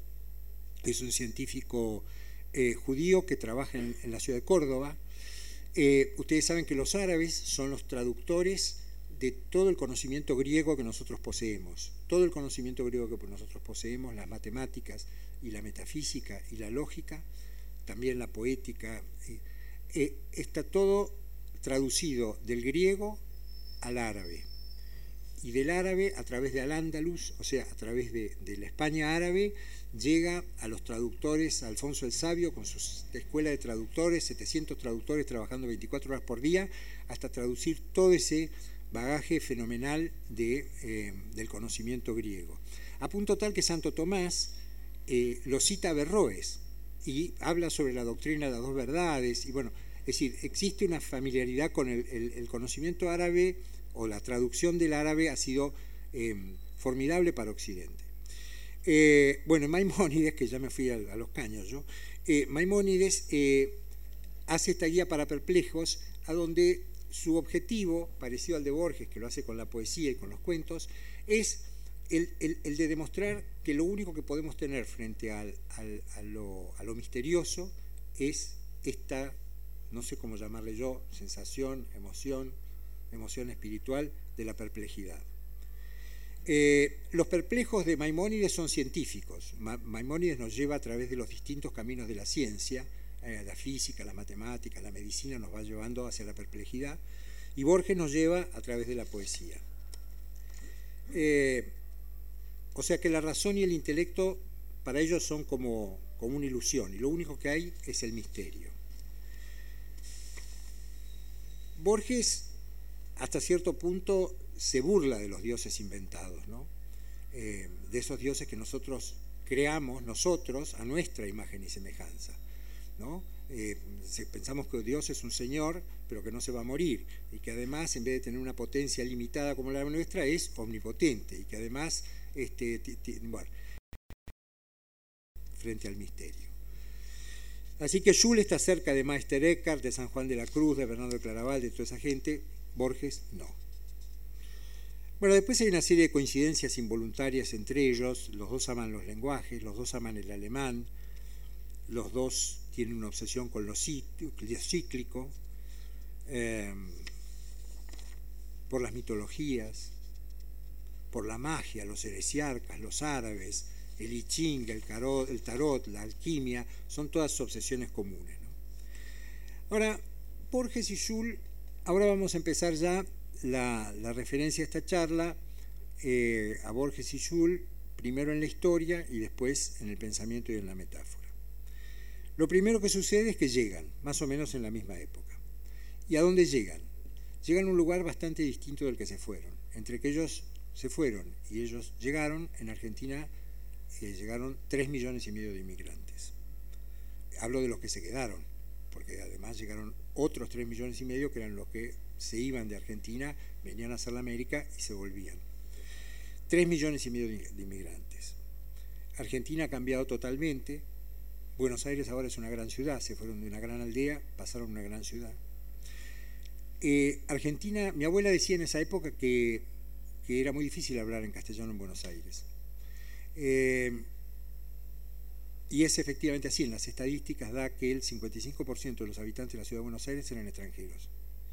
[SPEAKER 3] judío que trabaja en la ciudad de Córdoba. Ustedes saben que los árabes son los traductores de todo el conocimiento griego que nosotros poseemos. Todo el conocimiento griego que nosotros poseemos, las matemáticas y la metafísica y la lógica, también la poética, está todo traducido del griego al árabe. Y del árabe, a través de Al-Ándalus, o sea, a través de la España árabe, llega a los traductores, a Alfonso el Sabio, con su escuela de traductores, 700 traductores trabajando 24 horas por día, hasta traducir todo ese bagaje fenomenal del conocimiento griego. A punto tal que Santo Tomás lo cita a Averroes y habla sobre la doctrina de las dos verdades. Y bueno, es decir, existe una familiaridad con el conocimiento árabe, o la traducción del árabe ha sido formidable para Occidente. Bueno, Maimónides, que ya me fui a los caños yo, Maimónides hace esta guía para perplejos, a donde su objetivo, parecido al de Borges, que lo hace con la poesía y con los cuentos, es el de demostrar que lo único que podemos tener frente a lo misterioso es esta, no sé cómo llamarle yo, sensación, emoción espiritual de la perplejidad. Los perplejos de Maimónides son científicos. Maimónides nos lleva a través de los distintos caminos de la ciencia, la física, la matemática, la medicina nos va llevando hacia la perplejidad, y Borges nos lleva a través de la poesía. O sea que la razón y el intelecto para ellos son como una ilusión, y lo único que hay es el misterio. Borges, hasta cierto punto, se burla de los dioses inventados, ¿no? De esos dioses que nosotros creamos, nosotros, a nuestra imagen y semejanza, ¿no? Pensamos que Dios es un señor, pero que no se va a morir, y que además, en vez de tener una potencia limitada como la nuestra, es omnipotente, y que además, bueno, frente al misterio. Así que Jules está cerca de Meister Eckhart, de San Juan de la Cruz, de Bernardo de Claraval, de toda esa gente. Borges no. Bueno, después hay una serie de coincidencias involuntarias entre ellos. Los dos aman los lenguajes, los dos aman el alemán, los dos tienen una obsesión con lo cíclico, por las mitologías, por la magia, los heresiarcas, los árabes, el I Ching, el tarot, la alquimia, son todas obsesiones comunes, ¿no? Ahora, Borges y Jules, ahora vamos a empezar ya la referencia a esta charla a Borges y Jules, primero en la historia y después en el pensamiento y en la metáfora. Lo primero que sucede es que llegan, más o menos en la misma época. ¿Y a dónde llegan? Llegan a un lugar bastante distinto del que se fueron. Entre que ellos se fueron y ellos llegaron, en Argentina llegaron 3,5 millones de inmigrantes. Hablo de los que se quedaron, porque además llegaron otros 3,5 millones que eran los que se iban de Argentina, venían a hacer la América y se volvían. 3,5 millones de inmigrantes. Argentina ha cambiado totalmente. Buenos Aires ahora es una gran ciudad, se fueron de una gran aldea, pasaron a una gran ciudad. Argentina, mi abuela decía en esa época que era muy difícil hablar en castellano en Buenos Aires. Y es efectivamente así, en las estadísticas da que el 55% de los habitantes de la ciudad de Buenos Aires eran extranjeros.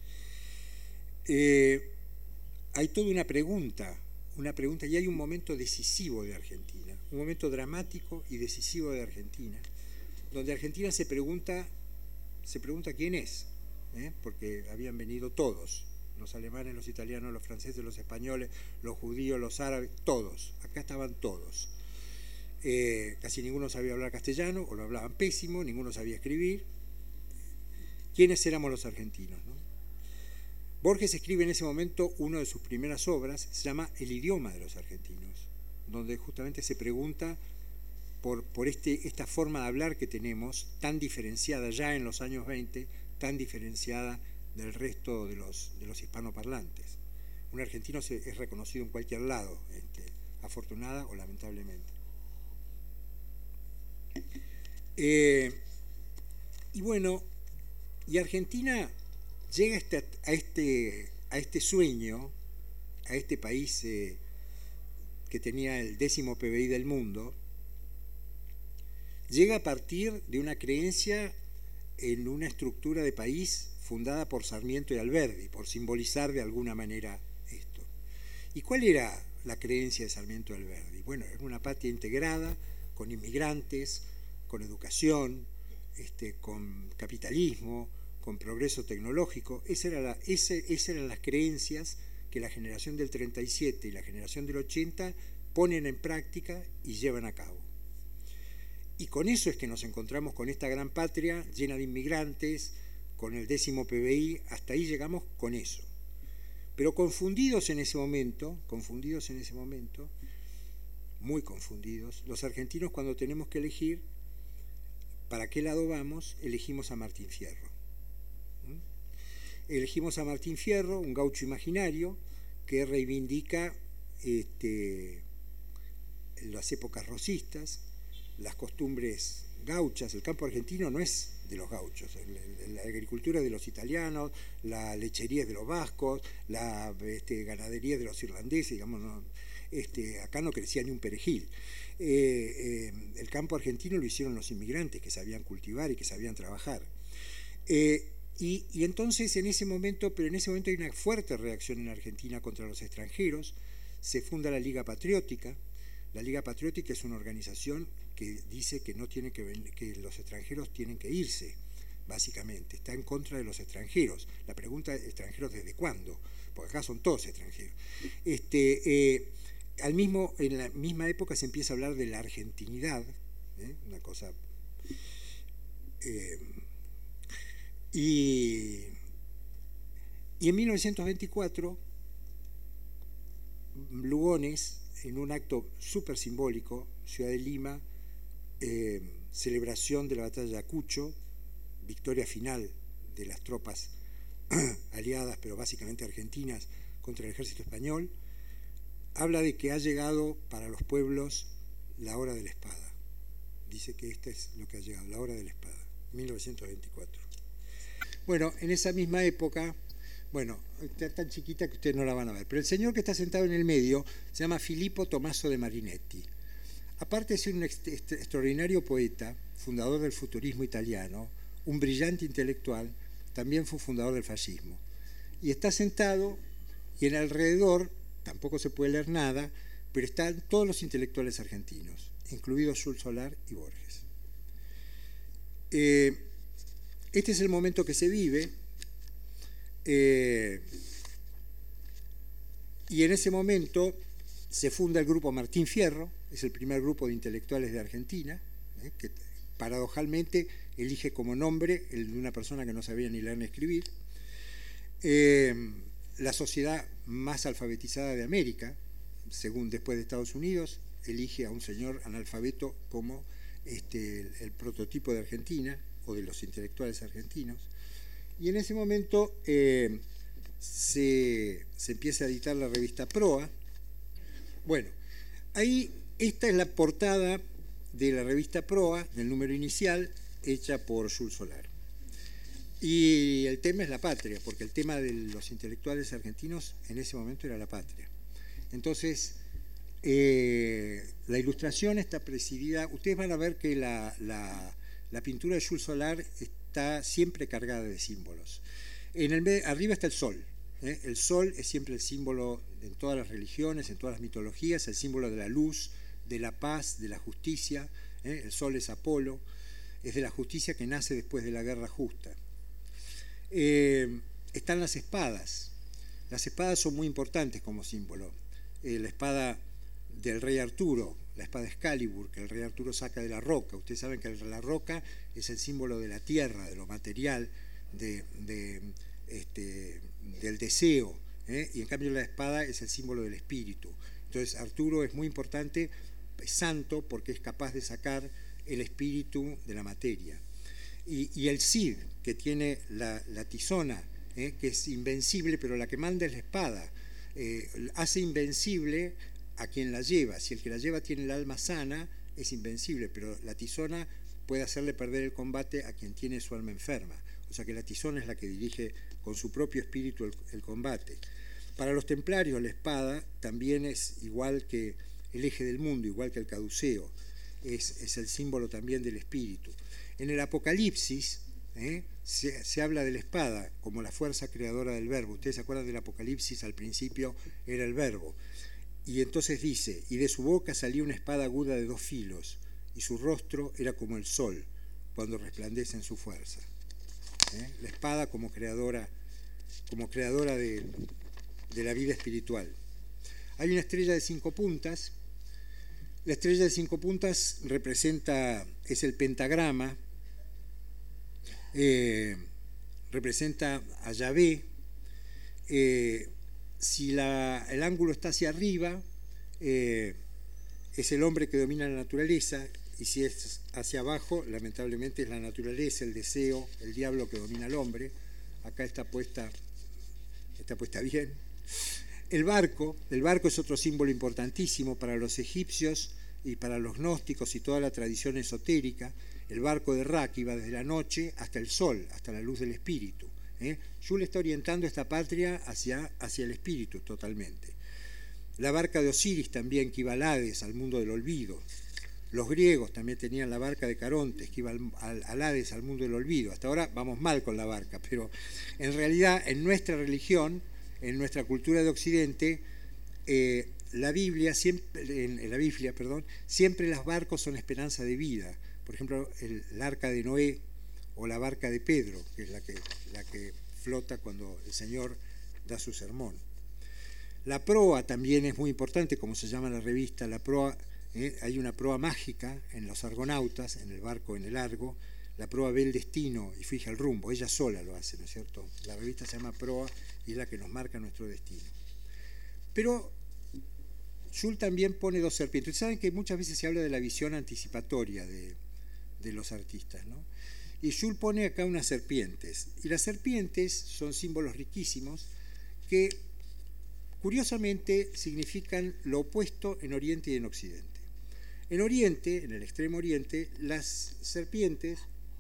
[SPEAKER 3] Hay toda una pregunta y hay un momento decisivo de Argentina, un momento dramático y decisivo de Argentina, donde Argentina se pregunta quién es, porque habían venido todos, los alemanes, los italianos, los franceses, los españoles, los judíos, los árabes, todos, acá estaban todos. Casi ninguno sabía hablar castellano, o lo hablaban pésimo, ninguno sabía escribir. ¿Quiénes éramos los argentinos, no? Borges escribe en ese momento una de sus primeras obras, se llama El idioma de los argentinos, donde justamente se pregunta por esta forma de hablar que tenemos, tan diferenciada ya en los años 20, tan diferenciada del resto de los hispanoparlantes. Un argentino es reconocido en cualquier lado, afortunada o lamentablemente. Y bueno, y Argentina llega a este sueño, a este país que tenía el 10º PBI del mundo, llega a partir de una creencia en una estructura de país fundada por Sarmiento y Alberdi, por simbolizar de alguna manera esto. ¿Y cuál era la creencia de Sarmiento y Alberdi? Bueno, era una patria integrada, con inmigrantes, con educación, con capitalismo, con progreso tecnológico. Esas eran las creencias que la generación del 37 y la generación del 80 ponen en práctica y llevan a cabo. Y con eso es que nos encontramos con esta gran patria llena de inmigrantes, con el 10º PBI, hasta ahí llegamos con eso. Pero confundidos en ese momento, muy confundidos, los argentinos cuando tenemos que elegir para qué lado vamos, elegimos a Martín Fierro. Elegimos a Martín Fierro, un gaucho imaginario que reivindica las épocas rosistas, las costumbres gauchas. El campo argentino no es de los gauchos, la agricultura es de los italianos, la lechería es de los vascos, la ganadería es de los irlandeses, digamos, no, acá no crecía ni un perejil. El campo argentino lo hicieron los inmigrantes que sabían cultivar y que sabían trabajar. Y entonces en ese momento hay una fuerte reacción en Argentina contra los extranjeros. Se funda la Liga Patriótica. La Liga Patriótica es una organización que dice que que los extranjeros tienen que irse, básicamente. Está en contra de los extranjeros. La pregunta es, ¿extranjeros desde cuándo? Porque acá son todos extranjeros. En la misma época se empieza a hablar de la argentinidad, una cosa... Y en 1924, Lugones, en un acto súper simbólico, Ciudad de Lima, celebración de la batalla de Ayacucho, victoria final de las tropas aliadas, pero básicamente argentinas, contra el ejército español, habla de que ha llegado para los pueblos la hora de la espada. Dice que esta es lo que ha llegado, la hora de la espada, 1924. Bueno, en esa misma época, está tan chiquita que ustedes no la van a ver, pero el señor que está sentado en el medio se llama Filippo Tommaso de Marinetti. Aparte de ser un extraordinario poeta, fundador del futurismo italiano, un brillante intelectual, también fue fundador del fascismo. Y está sentado y en alrededor, tampoco se puede leer nada, pero están todos los intelectuales argentinos, incluidos Jules Solar y Borges. Este es el momento que se vive, y en ese momento se funda el grupo Martín Fierro, es el primer grupo de intelectuales de Argentina, que paradojalmente elige como nombre el de una persona que no sabía ni leer ni escribir. La sociedad más alfabetizada de América, según después de Estados Unidos, elige a un señor analfabeto como el prototipo de Argentina, o de los intelectuales argentinos, y en ese momento se empieza a editar la revista Proa. Bueno, ahí esta es la portada de la revista Proa, del número inicial, hecha por Jules Solar. Y el tema es la patria, porque el tema de los intelectuales argentinos en ese momento era la patria. Entonces, la ilustración está presidida, ustedes van a ver que la pintura de Jules Solar está siempre cargada de símbolos. Arriba está el sol. El sol es siempre el símbolo en todas las religiones, en todas las mitologías, el símbolo de la luz, de la paz, de la justicia. El sol es Apolo, es de la justicia que nace después de la guerra justa. Están las espadas. Las espadas son muy importantes como símbolo. La espada del rey Arturo, la espada Excalibur, que el rey Arturo saca de la roca. Ustedes saben que la roca es el símbolo de la tierra, de lo material, del deseo, y en cambio la espada es el símbolo del espíritu. Entonces Arturo es muy importante, es santo porque es capaz de sacar el espíritu de la materia. Y el Cid, que tiene la tizona, que es invencible, pero la que manda es la espada, hace invencible a quien la lleva. Si el que la lleva tiene el alma sana, es invencible, pero la tizona puede hacerle perder el combate a quien tiene su alma enferma. O sea que la tizona es la que dirige con su propio espíritu el combate. Para los templarios la espada también es igual que el eje del mundo, igual que el caduceo, es el símbolo también del espíritu. En el Apocalipsis se habla de la espada como la fuerza creadora del verbo. Ustedes se acuerdan del Apocalipsis, al principio era el verbo. Y entonces dice, y de su boca salía una espada aguda de 2 filos, y su rostro era como el sol, cuando resplandece en su fuerza. La espada como creadora de la vida espiritual. Hay una estrella de 5 puntas. La estrella de 5 puntas es el pentagrama, representa a Yahvé. Si el ángulo está hacia arriba, es el hombre que domina la naturaleza, y si es hacia abajo, lamentablemente es la naturaleza, el deseo, el diablo que domina al hombre. Acá está puesta bien. El barco es otro símbolo importantísimo para los egipcios y para los gnósticos y toda la tradición esotérica. El barco de Ra, que iba desde la noche hasta el sol, hasta la luz del espíritu. Jules está orientando esta patria hacia el espíritu totalmente. La barca de Osiris también, que iba al Hades, al mundo del olvido. Los griegos también tenían la barca de Carontes, que iba al Hades, al mundo del olvido. Hasta ahora vamos mal con la barca, pero en realidad en nuestra religión, en nuestra cultura de Occidente, en la Biblia, siempre los barcos son esperanza de vida. Por ejemplo, el arca de Noé o la barca de Pedro, que es la que flota cuando el Señor da su sermón. La proa también es muy importante, como se llama la revista. La proa, hay una proa mágica en los argonautas, en el barco, en el Argo. La proa ve el destino y fija el rumbo, ella sola lo hace, ¿no es cierto? La revista se llama Proa y es la que nos marca nuestro destino. Pero Jules también pone 2 serpientes. Saben que muchas veces se habla de la visión anticipatoria de los artistas, ¿no? Y Jules pone acá unas serpientes. Y las serpientes son símbolos riquísimos que curiosamente significan lo opuesto en Oriente y en Occidente. En Oriente, en el extremo Oriente, las serpientes,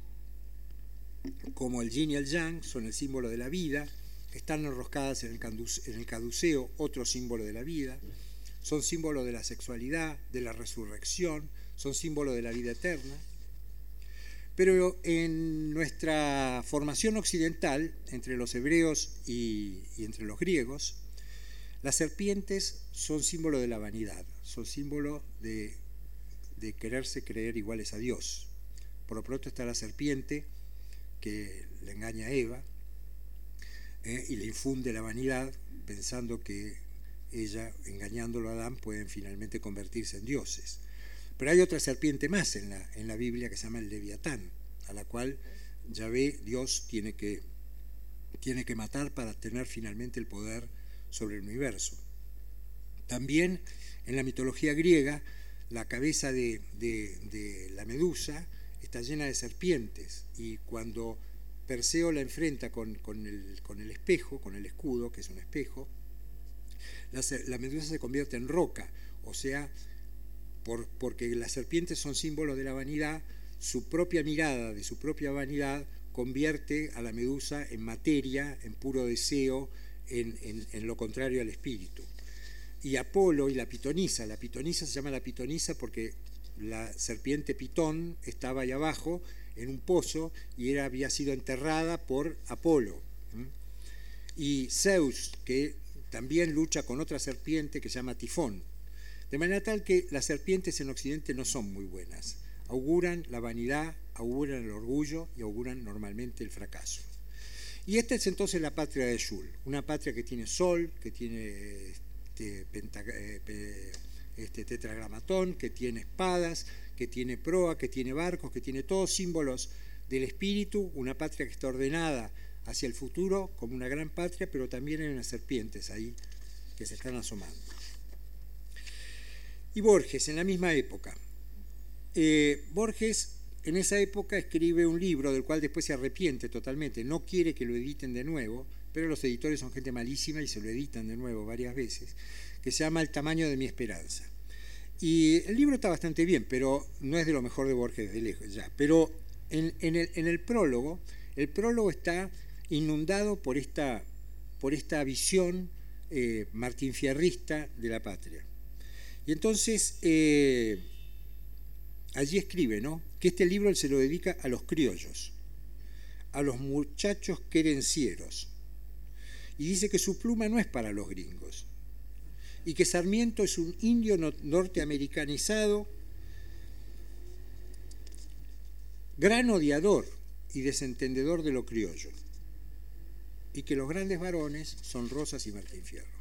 [SPEAKER 3] como el yin y el yang, son el símbolo de la vida, están enroscadas en el caduceo, otro símbolo de la vida, son símbolo de la sexualidad, de la resurrección, son símbolo de la vida eterna. Pero en nuestra formación occidental, entre los hebreos y entre los griegos, las serpientes son símbolo de la vanidad, son símbolo de quererse creer iguales a Dios. Por lo pronto está la serpiente que le engaña a Eva y le infunde la vanidad, pensando que ella, engañándolo a Adán, pueden finalmente convertirse en dioses. Pero hay otra serpiente más en la Biblia que se llama el Leviatán, a la cual Yahvé, Dios, tiene que matar para tener finalmente el poder sobre el universo. También en la mitología griega, la cabeza de la Medusa está llena de serpientes, y cuando Perseo la enfrenta con el espejo, con el escudo, que es un espejo, la Medusa se convierte en roca. O sea, porque las serpientes son símbolos de la vanidad, su propia mirada de su propia vanidad convierte a la medusa en materia, en puro deseo, en lo contrario al espíritu. Y Apolo y la pitonisa se llama la pitonisa porque la serpiente Pitón estaba ahí abajo en un pozo y había sido enterrada por Apolo. Y Zeus, que también lucha con otra serpiente que se llama Tifón. De manera tal que las serpientes en Occidente no son muy buenas. Auguran la vanidad, auguran el orgullo y auguran normalmente el fracaso. Y esta es entonces la patria de Yule, una patria que tiene sol, que tiene tetragramatón, que tiene espadas, que tiene proa, que tiene barcos, que tiene todos símbolos del espíritu, una patria que está ordenada hacia el futuro como una gran patria, pero también hay unas serpientes ahí que se están asomando. Y Borges, en la misma época. Borges en esa época escribe un libro del cual después se arrepiente totalmente, no quiere que lo editen de nuevo, pero los editores son gente malísima y se lo editan de nuevo varias veces, que se llama El tamaño de mi esperanza. Y el libro está bastante bien, pero no es de lo mejor de Borges de lejos ya. Pero en el prólogo está inundado por esta visión martinfierrista de la patria. Y entonces allí escribe, ¿no?, que este libro él se lo dedica a los criollos, a los muchachos querencieros, y dice que su pluma no es para los gringos, y que Sarmiento es un indio norteamericanizado, gran odiador y desentendedor de lo criollo, y que los grandes varones son Rosas y Martín Fierro.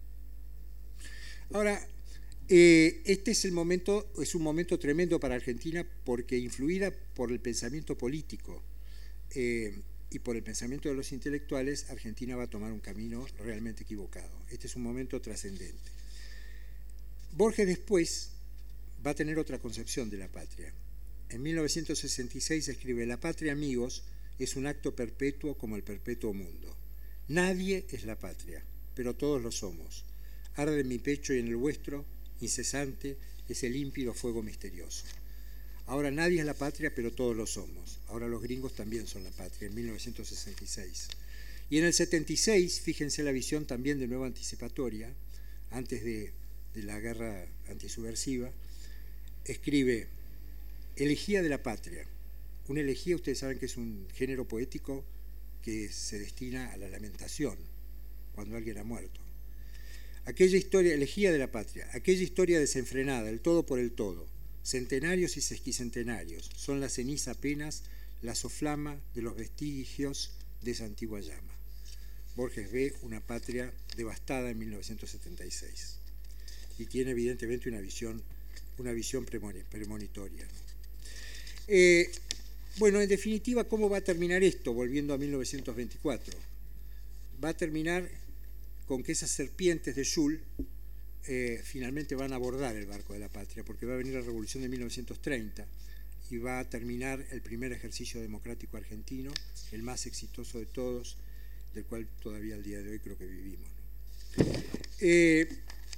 [SPEAKER 3] Ahora, este es un momento tremendo para Argentina porque, influida por el pensamiento político y por el pensamiento de los intelectuales, Argentina va a tomar un camino realmente equivocado. Este es un momento trascendente. Borges después va a tener otra concepción de la patria. En 1966 escribe: la patria, amigos, es un acto perpetuo como el perpetuo mundo. Nadie es la patria, pero todos lo somos. Arde en mi pecho y en el vuestro, incesante, ese límpido fuego misterioso. Ahora nadie es la patria, pero todos lo somos. Ahora los gringos también son la patria, en 1966. Y en el 76, fíjense la visión también de nuevo anticipatoria, antes de la guerra antisubversiva, escribe: elegía de la patria. Una elegía, ustedes saben que es un género poético que se destina a la lamentación cuando alguien ha muerto. Aquella historia, elegía de la patria, aquella historia desenfrenada, el todo por el todo, centenarios y sesquicentenarios, son la ceniza apenas, la soflama de los vestigios de esa antigua llama. Borges ve una patria devastada en 1976 y tiene evidentemente una visión premonitoria, ¿no? Bueno, en definitiva, ¿cómo va a terminar esto? Volviendo a 1924. Va a terminar con que esas serpientes de Yule finalmente van a abordar el barco de la patria, porque va a venir la Revolución de 1930 y va a terminar el primer ejercicio democrático argentino, el más exitoso de todos, del cual todavía al día de hoy creo que vivimos, ¿no?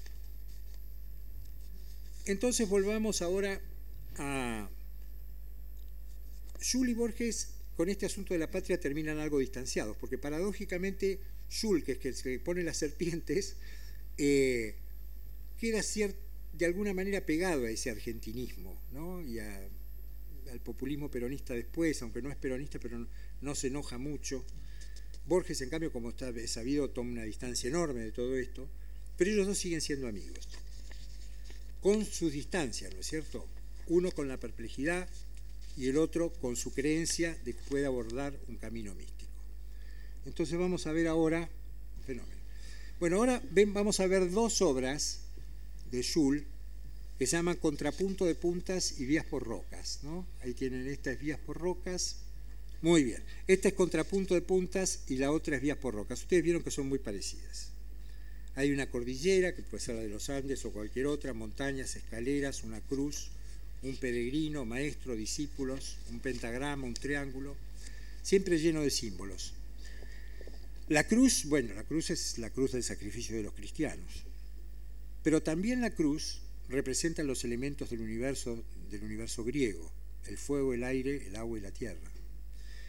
[SPEAKER 3] Entonces volvamos ahora a Yule y Borges. Con este asunto de la patria terminan algo distanciados, porque paradójicamente Yule, que es que se pone las serpientes, queda de alguna manera pegado a ese argentinismo, ¿no? Y al populismo peronista después, aunque no es peronista, pero no se enoja mucho. Borges, en cambio, como está sabido, toma una distancia enorme de todo esto, pero ellos dos siguen siendo amigos, con sus distancias, ¿no es cierto? Uno con la perplejidad y el otro con su creencia de que puede abordar un camino místico. Entonces vamos a ver ahora fenómeno. Bueno, ahora vamos a ver dos obras de Yule que se llaman Contrapunto de puntas y Vías por rocas, ¿no? Ahí tienen, esta es Vías por rocas. Muy bien. Esta es Contrapunto de puntas y la otra es Vías por rocas. Ustedes vieron que son muy parecidas. Hay una cordillera, que puede ser la de los Andes o cualquier otra, montañas, escaleras, una cruz, un peregrino, maestro, discípulos, un pentagrama, un triángulo, siempre lleno de símbolos. La cruz, bueno, la cruz es la cruz del sacrificio de los cristianos, pero también la cruz representa los elementos del universo griego, el fuego, el aire, el agua y la tierra.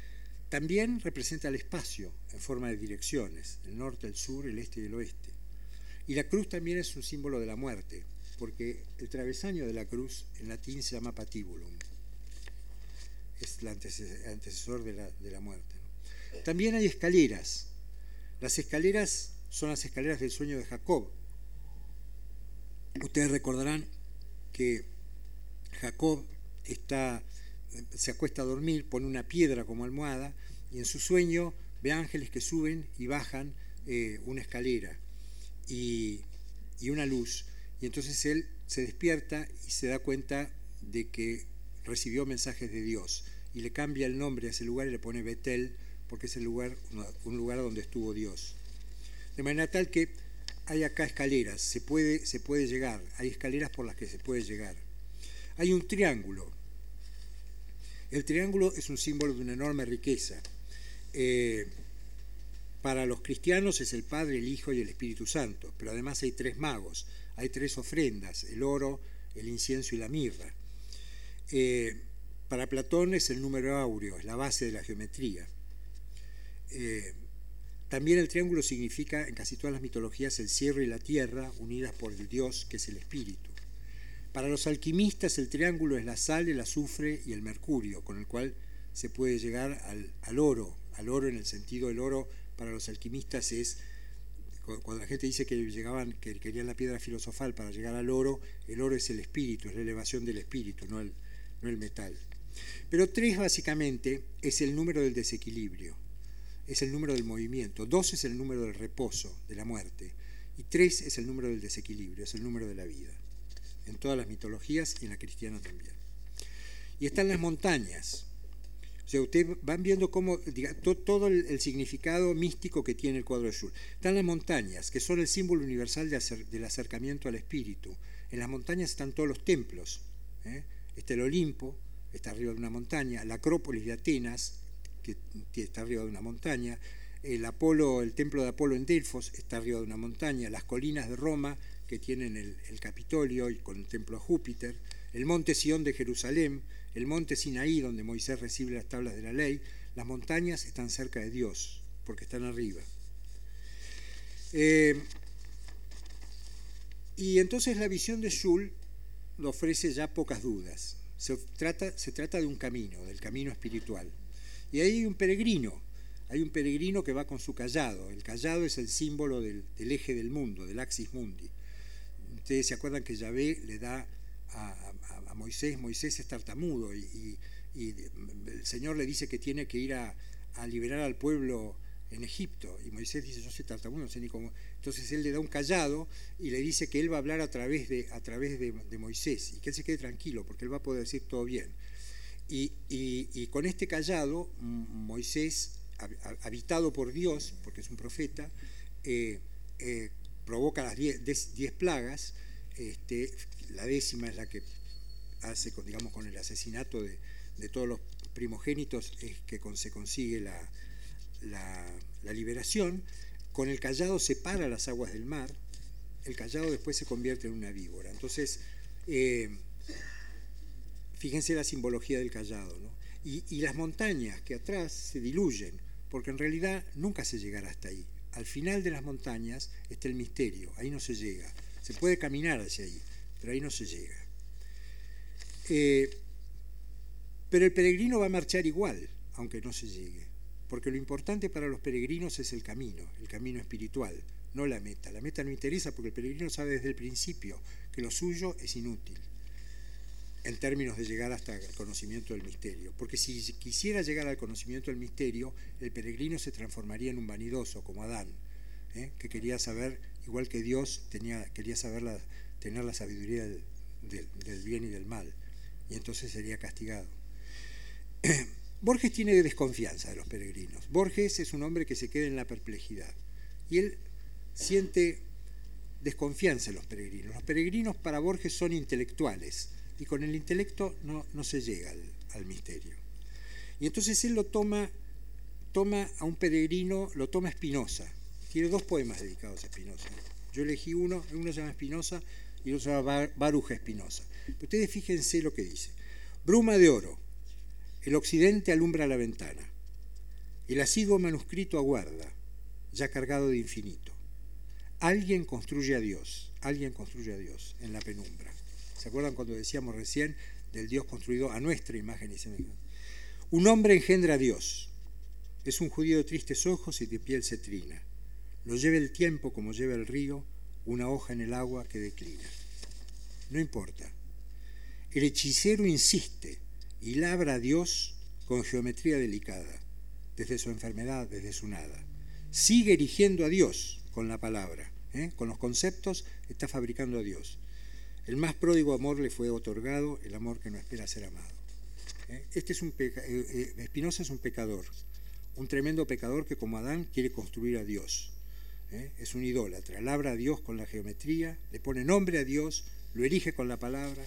[SPEAKER 3] También representa el espacio en forma de direcciones, el norte, el sur, el este y el oeste. Y la cruz también es un símbolo de la muerte, porque el travesaño de la cruz en latín se llama patibulum. Es el antecesor de la muerte, ¿no? También hay escaleras. Las escaleras son las escaleras del sueño de Jacob. Ustedes recordarán que Jacob se acuesta a dormir, pone una piedra como almohada y en su sueño ve ángeles que suben y bajan una escalera y una luz. Y entonces él se despierta y se da cuenta de que recibió mensajes de Dios y le cambia el nombre a ese lugar y le pone Betel, porque es un lugar donde estuvo Dios. De manera tal que hay acá escaleras, se puede llegar, hay escaleras por las que se puede llegar. Hay un triángulo. El triángulo es un símbolo de una enorme riqueza. Para los cristianos es el Padre, el Hijo y el Espíritu Santo, pero además hay 3 magos, hay 3 ofrendas, el oro, el incienso y la mirra. Para Platón es el número áureo, es la base de la geometría. También el triángulo significa en casi todas las mitologías el cielo y la tierra unidas por el Dios que es el Espíritu. Para los alquimistas el triángulo es la sal, el azufre y el mercurio, con el cual se puede llegar al oro en el sentido del oro. Para los alquimistas es, cuando la gente dice que querían la piedra filosofal para llegar al oro, el oro es el espíritu, es la elevación del espíritu, no el metal. Pero 3 básicamente es el número del desequilibrio, es el número del movimiento, 2 es el número del reposo, de la muerte, y 3 es el número del desequilibrio, es el número de la vida, en todas las mitologías y en la cristiana también. Y están las montañas. O sea, ustedes van viendo cómo, todo el significado místico que tiene el cuadro de Schul. Están las montañas, que son el símbolo universal del acercamiento al espíritu. En las montañas están todos los templos. Está el Olimpo, está arriba de una montaña, la Acrópolis de Atenas, que está arriba de una montaña, el templo de Apolo en Delfos está arriba de una montaña, las colinas de Roma, que tienen el Capitolio y con el templo a Júpiter, el monte Sión de Jerusalén, el monte Sinaí, donde Moisés recibe las tablas de la ley. Las montañas están cerca de Dios, porque están arriba. Y entonces la visión de Schul lo ofrece ya pocas dudas. Se trata de un camino, del camino espiritual. Y ahí hay un peregrino que va con su cayado. El cayado es el símbolo del eje del mundo, del axis mundi. Ustedes se acuerdan que Yahvé le da a Moisés es tartamudo y el Señor le dice que tiene que ir a liberar al pueblo en Egipto, y Moisés dice: yo soy tartamudo, no sé ni cómo. Entonces él le da un cayado y le dice que él va a hablar a través de Moisés, y que él se quede tranquilo porque él va a poder decir todo bien. Y con este cayado Moisés, habitado por Dios, porque es un profeta, provoca las 10 plagas. La 10ª es la que hace, digamos, con el asesinato de todos los primogénitos, es que se consigue la liberación. Con el cayado separa las aguas del mar. El cayado después se convierte en una víbora. Entonces, fíjense la simbología del cayado, ¿no? Y las montañas que atrás se diluyen, porque en realidad nunca se llegará hasta ahí. Al final de las montañas está el misterio, ahí no se llega. Se puede caminar hacia ahí, pero ahí no se llega. Pero el peregrino va a marchar igual, aunque no se llegue, porque lo importante para los peregrinos es el camino espiritual, no la meta. La meta no interesa porque el peregrino sabe desde el principio que lo suyo es inútil, en términos de llegar hasta el conocimiento del misterio. Porque si quisiera llegar al conocimiento del misterio, el peregrino se transformaría en un vanidoso, como Adán, que quería saber, igual que Dios, quería tener la sabiduría del bien y del mal, y entonces sería castigado. Borges tiene desconfianza de los peregrinos. Borges es un hombre que se queda en la perplejidad, y él siente desconfianza en los peregrinos. Los peregrinos para Borges son intelectuales, y con el intelecto no se llega al misterio. Y entonces él toma a un peregrino, lo toma Spinoza. Tiene 2 poemas dedicados a Spinoza. Yo elegí uno se llama Spinoza y otro se llama Baruch Spinoza. Pero ustedes fíjense lo que dice. Bruma de oro, el occidente alumbra la ventana. El asiduo manuscrito aguarda, ya cargado de infinito. Alguien construye a Dios en la penumbra. ¿Se acuerdan cuando decíamos recién del Dios construido a nuestra imagen y semejanza? Un hombre engendra a Dios. Es un judío de tristes ojos y de piel cetrina. Lo lleva el tiempo como lleva el río, una hoja en el agua que declina. No importa. El hechicero insiste y labra a Dios con geometría delicada, desde su enfermedad, desde su nada. Sigue erigiendo a Dios con la palabra, con los conceptos está fabricando a Dios. El más pródigo amor le fue otorgado, el amor que no espera ser amado. Spinoza es un pecador, un tremendo pecador que como Adán quiere construir a Dios. Es un idólatra, labra a Dios con la geometría, le pone nombre a Dios, lo erige con la palabra.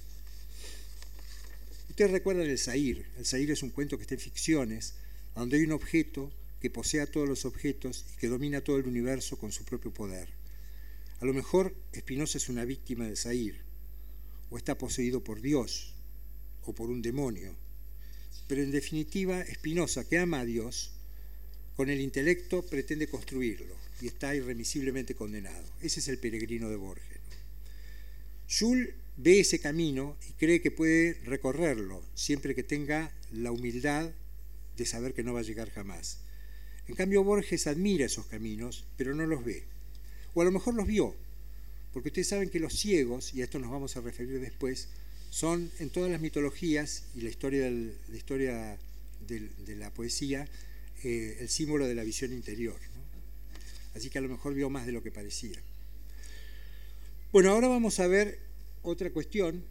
[SPEAKER 3] Ustedes recuerdan el Zahir. El Zahir es un cuento que está en ficciones, donde hay un objeto que posee a todos los objetos y que domina todo el universo con su propio poder. A lo mejor Spinoza es una víctima del Zahir, o está poseído por Dios, o por un demonio. Pero en definitiva, Spinoza, que ama a Dios, con el intelecto pretende construirlo y está irremisiblemente condenado. Ese es el peregrino de Borges. Jules ve ese camino y cree que puede recorrerlo, siempre que tenga la humildad de saber que no va a llegar jamás. En cambio, Borges admira esos caminos, pero no los ve. O a lo mejor los vio, porque ustedes saben que los ciegos, y a esto nos vamos a referir después, son en todas las mitologías y la historia de la poesía el símbolo de la visión interior, ¿no? Así que a lo mejor vio más de lo que parecía. Bueno, ahora vamos a ver otra cuestión,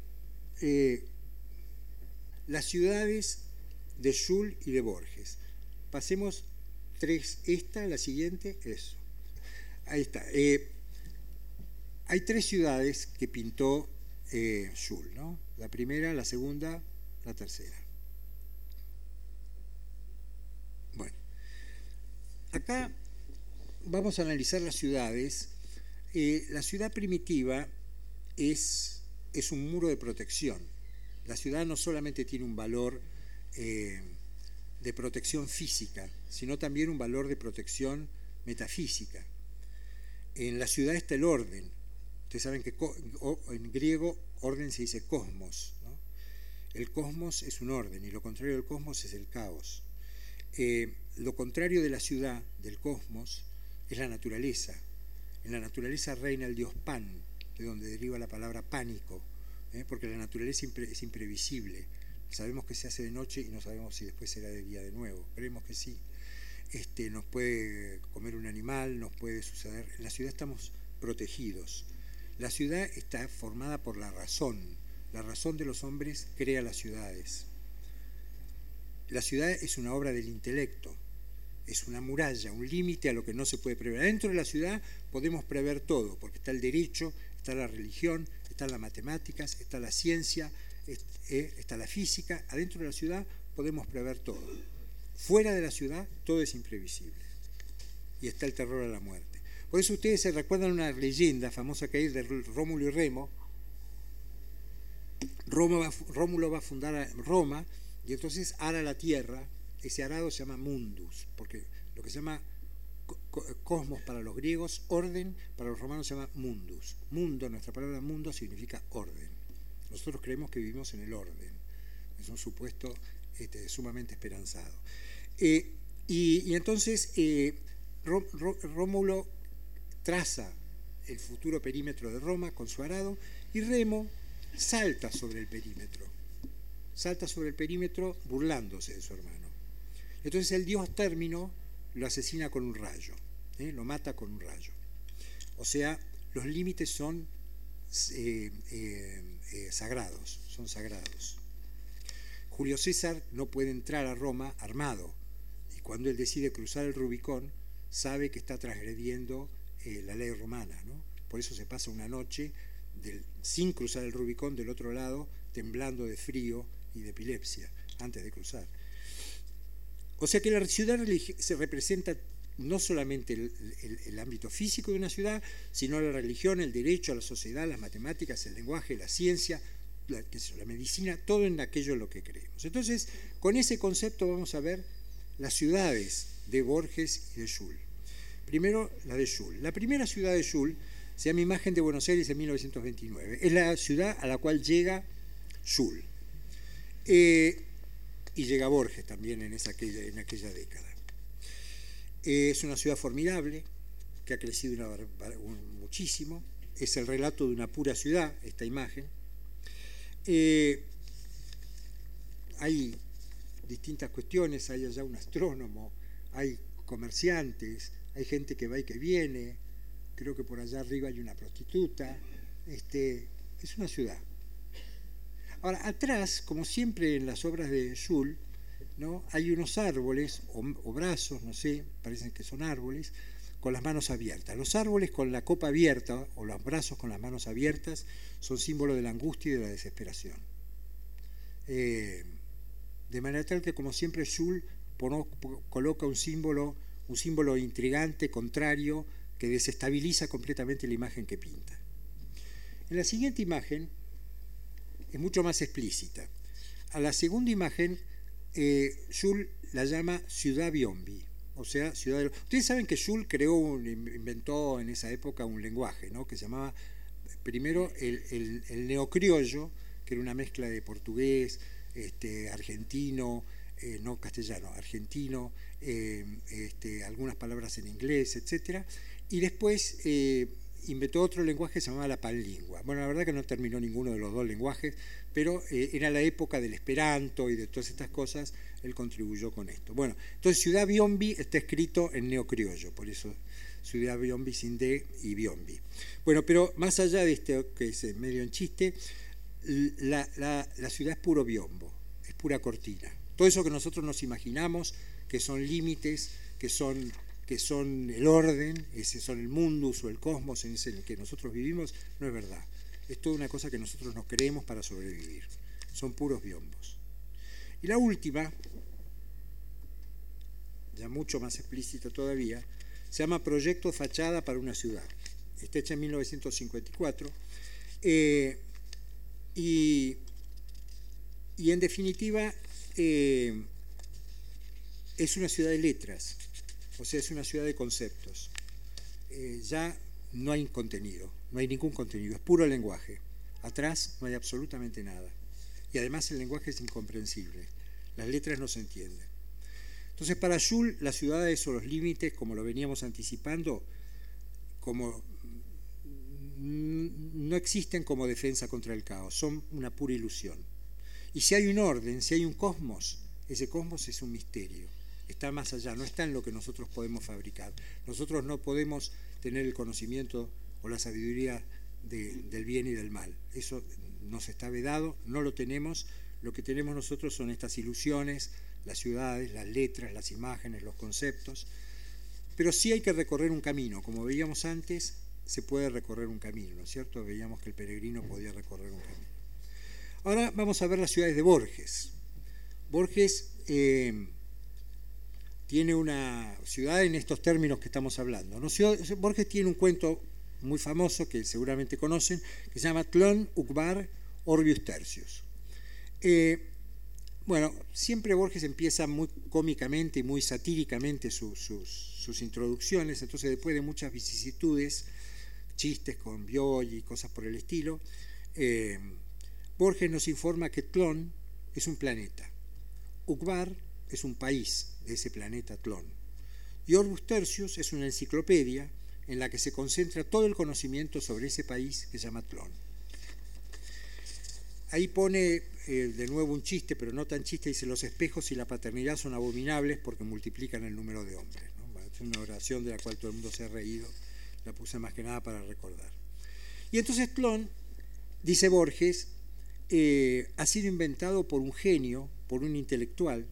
[SPEAKER 3] las ciudades de Jules y de Borges. Pasemos la siguiente, eso. Ahí está. Hay tres ciudades que pintó Jules, ¿no? La primera, la segunda, la tercera. Bueno, acá vamos a analizar las ciudades. La ciudad primitiva es un muro de protección. La ciudad no solamente tiene un valor de protección física, sino también un valor de protección metafísica. En la ciudad está el orden. Ustedes saben que en griego orden se dice cosmos, ¿no? El cosmos es un orden y lo contrario del cosmos es el caos. Lo contrario de la ciudad, del cosmos, es la naturaleza. En la naturaleza reina el dios Pan, de donde deriva la palabra pánico, porque la naturaleza es imprevisible. Sabemos que se hace de noche y no sabemos si después será de día de nuevo. Creemos que sí. Nos puede comer un animal, nos puede suceder. En la ciudad estamos protegidos. La ciudad está formada por la razón. La razón de los hombres crea las ciudades. La ciudad es una obra del intelecto. Es una muralla, un límite a lo que no se puede prever. Dentro de la ciudad podemos prever todo, porque está el derecho, está la religión, están las matemáticas, está la ciencia, está la física. Adentro de la ciudad podemos prever todo. Fuera de la ciudad todo es imprevisible. Y está el terror a la muerte. Por eso ustedes se recuerdan una leyenda famosa que hay de Rómulo y Remo. Rómulo va a fundar Roma y entonces ara la tierra. Ese arado se llama mundus, porque lo que se llama cosmos para los griegos, orden, para los romanos se llama mundus. Mundo, nuestra palabra mundo significa orden. Nosotros creemos que vivimos en el orden. Es un supuesto sumamente esperanzado. Y entonces Rómulo traza el futuro perímetro de Roma con su arado y Remo salta sobre el perímetro burlándose de su hermano. Entonces el dios Término lo asesina con un rayo, lo mata con un rayo. O sea, los límites son sagrados, son sagrados. Julio César no puede entrar a Roma armado, y cuando él decide cruzar el Rubicón, sabe que está transgrediendo la ley romana, ¿no? Por eso se pasa una noche sin cruzar el Rubicón del otro lado, temblando de frío y de epilepsia, antes de cruzar. O sea que la ciudad se representa no solamente el ámbito físico de una ciudad, sino la religión, el derecho, la sociedad, las matemáticas, el lenguaje, la ciencia, la medicina, todo en aquello en lo que creemos. Entonces, con ese concepto vamos a ver las ciudades de Borges y de Jules. Primero, la de Jules. La primera ciudad de Jules se llama Imagen de Buenos Aires en 1929. Es la ciudad a la cual llega Jules. Y llega Borges también en aquella década. Es una ciudad formidable, que ha crecido muchísimo. Es el relato de una pura ciudad, esta imagen. Hay distintas cuestiones, hay allá un astrónomo, hay comerciantes, hay gente que va y que viene, creo que por allá arriba hay una prostituta. Es una ciudad. Ahora, atrás, como siempre en las obras de Jules, ¿no?, hay unos árboles o brazos, no sé, parecen que son árboles, con las manos abiertas. Los árboles con la copa abierta o los brazos con las manos abiertas son símbolo de la angustia y de la desesperación. De manera tal que, como siempre, Jules coloca un símbolo intrigante, contrario, que desestabiliza completamente la imagen que pinta. En la siguiente imagen es mucho más explícita. A la segunda imagen, Jules la llama Ciudad Biombi, o sea, ciudad de... Ustedes saben que Jules inventó en esa época un lenguaje, ¿no?, que se llamaba primero el neocriollo, que era una mezcla de portugués, argentino, no castellano, argentino, algunas palabras en inglés, etc. Y después inventó otro lenguaje que se llamaba la panlingua. Bueno, la verdad que no terminó ninguno de los dos lenguajes, pero era la época del esperanto y de todas estas cosas, él contribuyó con esto. Bueno, entonces Ciudad Biombi está escrito en neocriollo, por eso Ciudad Biombi sin D y Biombi. Bueno, pero más allá de esto, que es medio en chiste, la ciudad es puro biombo, es pura cortina. Todo eso que nosotros nos imaginamos, que son límites, que son el orden, ese son el mundus o el cosmos en el que nosotros vivimos, no es verdad. Es toda una cosa que nosotros nos creemos para sobrevivir. Son puros biombos. Y la última, ya mucho más explícita todavía, se llama Proyecto Fachada para una ciudad. Está hecha en 1954. Y en definitiva es una ciudad de letras, o sea, es una ciudad de conceptos. Ya no hay contenido, no hay ningún contenido, es puro lenguaje. Atrás no hay absolutamente nada. Y además el lenguaje es incomprensible, las letras no se entienden. Entonces, para Jules, las ciudades o los límites, como lo veníamos anticipando, no existen como defensa contra el caos, son una pura ilusión. Y si hay un orden, si hay un cosmos, ese cosmos es un misterio, está más allá, no está en lo que nosotros podemos fabricar. Nosotros no podemos tener el conocimiento o la sabiduría del bien y del mal, eso nos está vedado, no lo tenemos. Lo que tenemos nosotros son estas ilusiones, las ciudades, las letras, las imágenes, los conceptos, pero sí hay que recorrer un camino, como veíamos antes. Se puede recorrer un camino, ¿no es cierto? Veíamos que el peregrino podía recorrer un camino. Ahora vamos a ver las ciudades de Borges. Borges tiene una ciudad en estos términos que estamos hablando, ¿no? Borges tiene un cuento muy famoso que seguramente conocen, que se llama Tlön, Uqbar, Orbius Tertius. Bueno, siempre Borges empieza muy cómicamente y muy satíricamente sus introducciones, entonces después de muchas vicisitudes, chistes con Bioy y cosas por el estilo, Borges nos informa que Tlön es un planeta, Uqbar es un país de ese planeta Tlön, y Orbius Tertius es una enciclopedia en la que se concentra todo el conocimiento sobre ese país que se llama Tlön. Ahí pone de nuevo un chiste, pero no tan chiste, dice: los espejos y la paternidad son abominables porque multiplican el número de hombres, ¿no? Bueno, es una oración de la cual todo el mundo se ha reído, la puse más que nada para recordar. Y entonces Tlön, dice Borges, ha sido inventado por un genio, por un intelectual,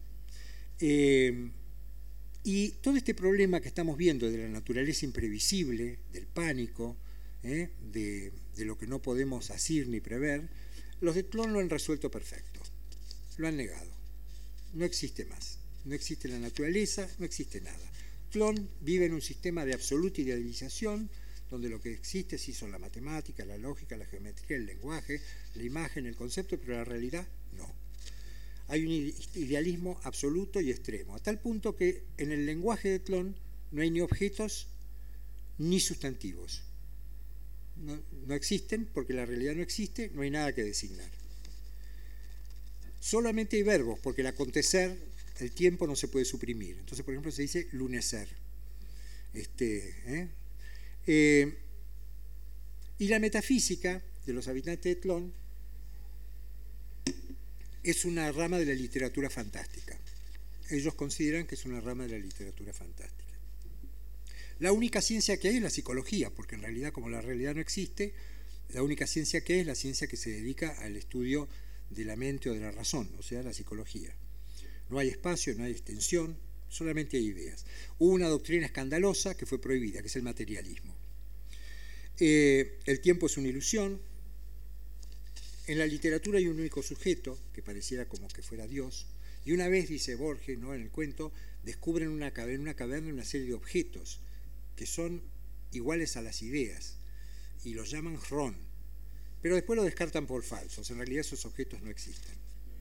[SPEAKER 3] y todo este problema que estamos viendo de la naturaleza imprevisible, del pánico, de lo que no podemos asir ni prever, los de Tlön lo han resuelto perfecto, lo han negado, no existe más, no existe la naturaleza, no existe nada. Tlön vive en un sistema de absoluta idealización, donde lo que existe sí son la matemática, la lógica, la geometría, el lenguaje, la imagen, el concepto, pero la realidad no. hay un idealismo absoluto y extremo, a tal punto que en el lenguaje de Tlön no hay ni objetos ni sustantivos. No existen, porque la realidad no existe, no hay nada que designar. Solamente hay verbos, porque el acontecer, el tiempo no se puede suprimir. Entonces, por ejemplo, se dice lunecer. Y la metafísica de los habitantes de Tlön es una rama de la literatura fantástica. Ellos consideran que es una rama de la literatura fantástica. La única ciencia que hay es la psicología, porque en realidad, como la realidad no existe, la única ciencia que hay es la ciencia que se dedica al estudio de la mente o de la razón, o sea, la psicología. No hay espacio, no hay extensión, solamente hay ideas. Hubo una doctrina escandalosa que fue prohibida, que es el materialismo. El tiempo es una ilusión. En la literatura hay un único sujeto, que pareciera como que fuera Dios, y una vez, dice Borges, ¿no?, en el cuento, descubren en una caverna una serie de objetos que son iguales a las ideas, y los llaman Ron, pero después lo descartan por falsos. En realidad esos objetos no existen.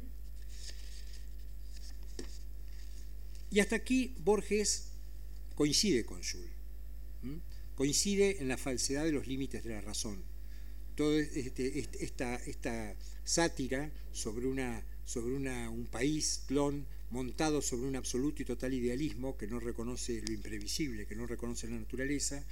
[SPEAKER 3] Y hasta aquí Borges coincide con Jules, coincide en la falsedad de los límites de la razón. Toda esta sátira sobre un país, Tlön, montado sobre un absoluto y total idealismo que no reconoce lo imprevisible, que no reconoce la naturaleza,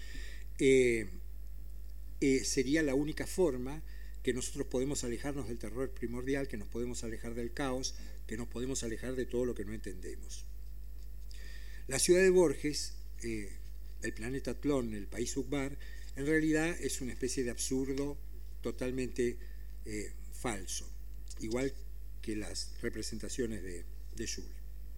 [SPEAKER 3] sería la única forma que nosotros podemos alejarnos del terror primordial, que nos podemos alejar del caos, que nos podemos alejar de todo lo que no entendemos. La ciudad de Borges, el planeta Tlön, el país Uqbar, en realidad es una especie de absurdo totalmente falso, igual que las representaciones de Jules.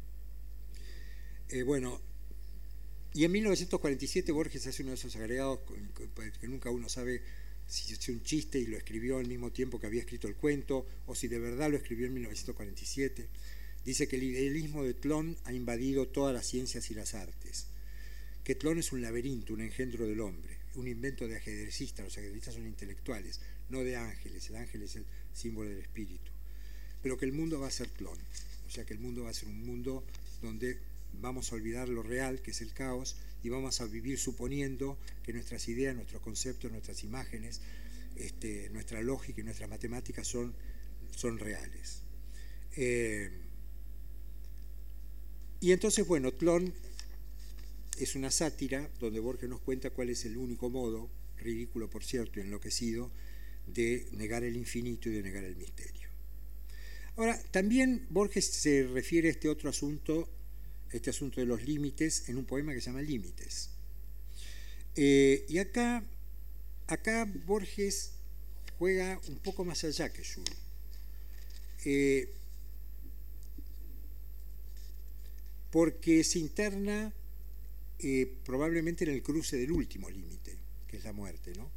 [SPEAKER 3] Y en 1947 Borges hace uno de esos agregados que nunca uno sabe si es un chiste y lo escribió al mismo tiempo que había escrito el cuento, o si de verdad lo escribió en 1947. Dice que el idealismo de Tlön ha invadido todas las ciencias y las artes, que Tlön es un laberinto, un engendro del hombre, un invento de ajedrecistas. Los ajedrecistas son intelectuales, no de ángeles. El ángel es el símbolo del espíritu. Pero que el mundo va a ser Tlön, o sea que el mundo va a ser un mundo donde vamos a olvidar lo real, que es el caos, y vamos a vivir suponiendo que nuestras ideas, nuestros conceptos, nuestras imágenes, nuestra lógica y nuestras matemáticas son reales. Y entonces, bueno, Tlön es una sátira donde Borges nos cuenta cuál es el único modo, ridículo por cierto y enloquecido, de negar el infinito y de negar el misterio. Ahora, también Borges se refiere a este otro asunto, este asunto de los límites, en un poema que se llama Límites. Y acá Borges juega un poco más allá que Jules, porque se interna probablemente en el cruce del último límite, que es la muerte, ¿no?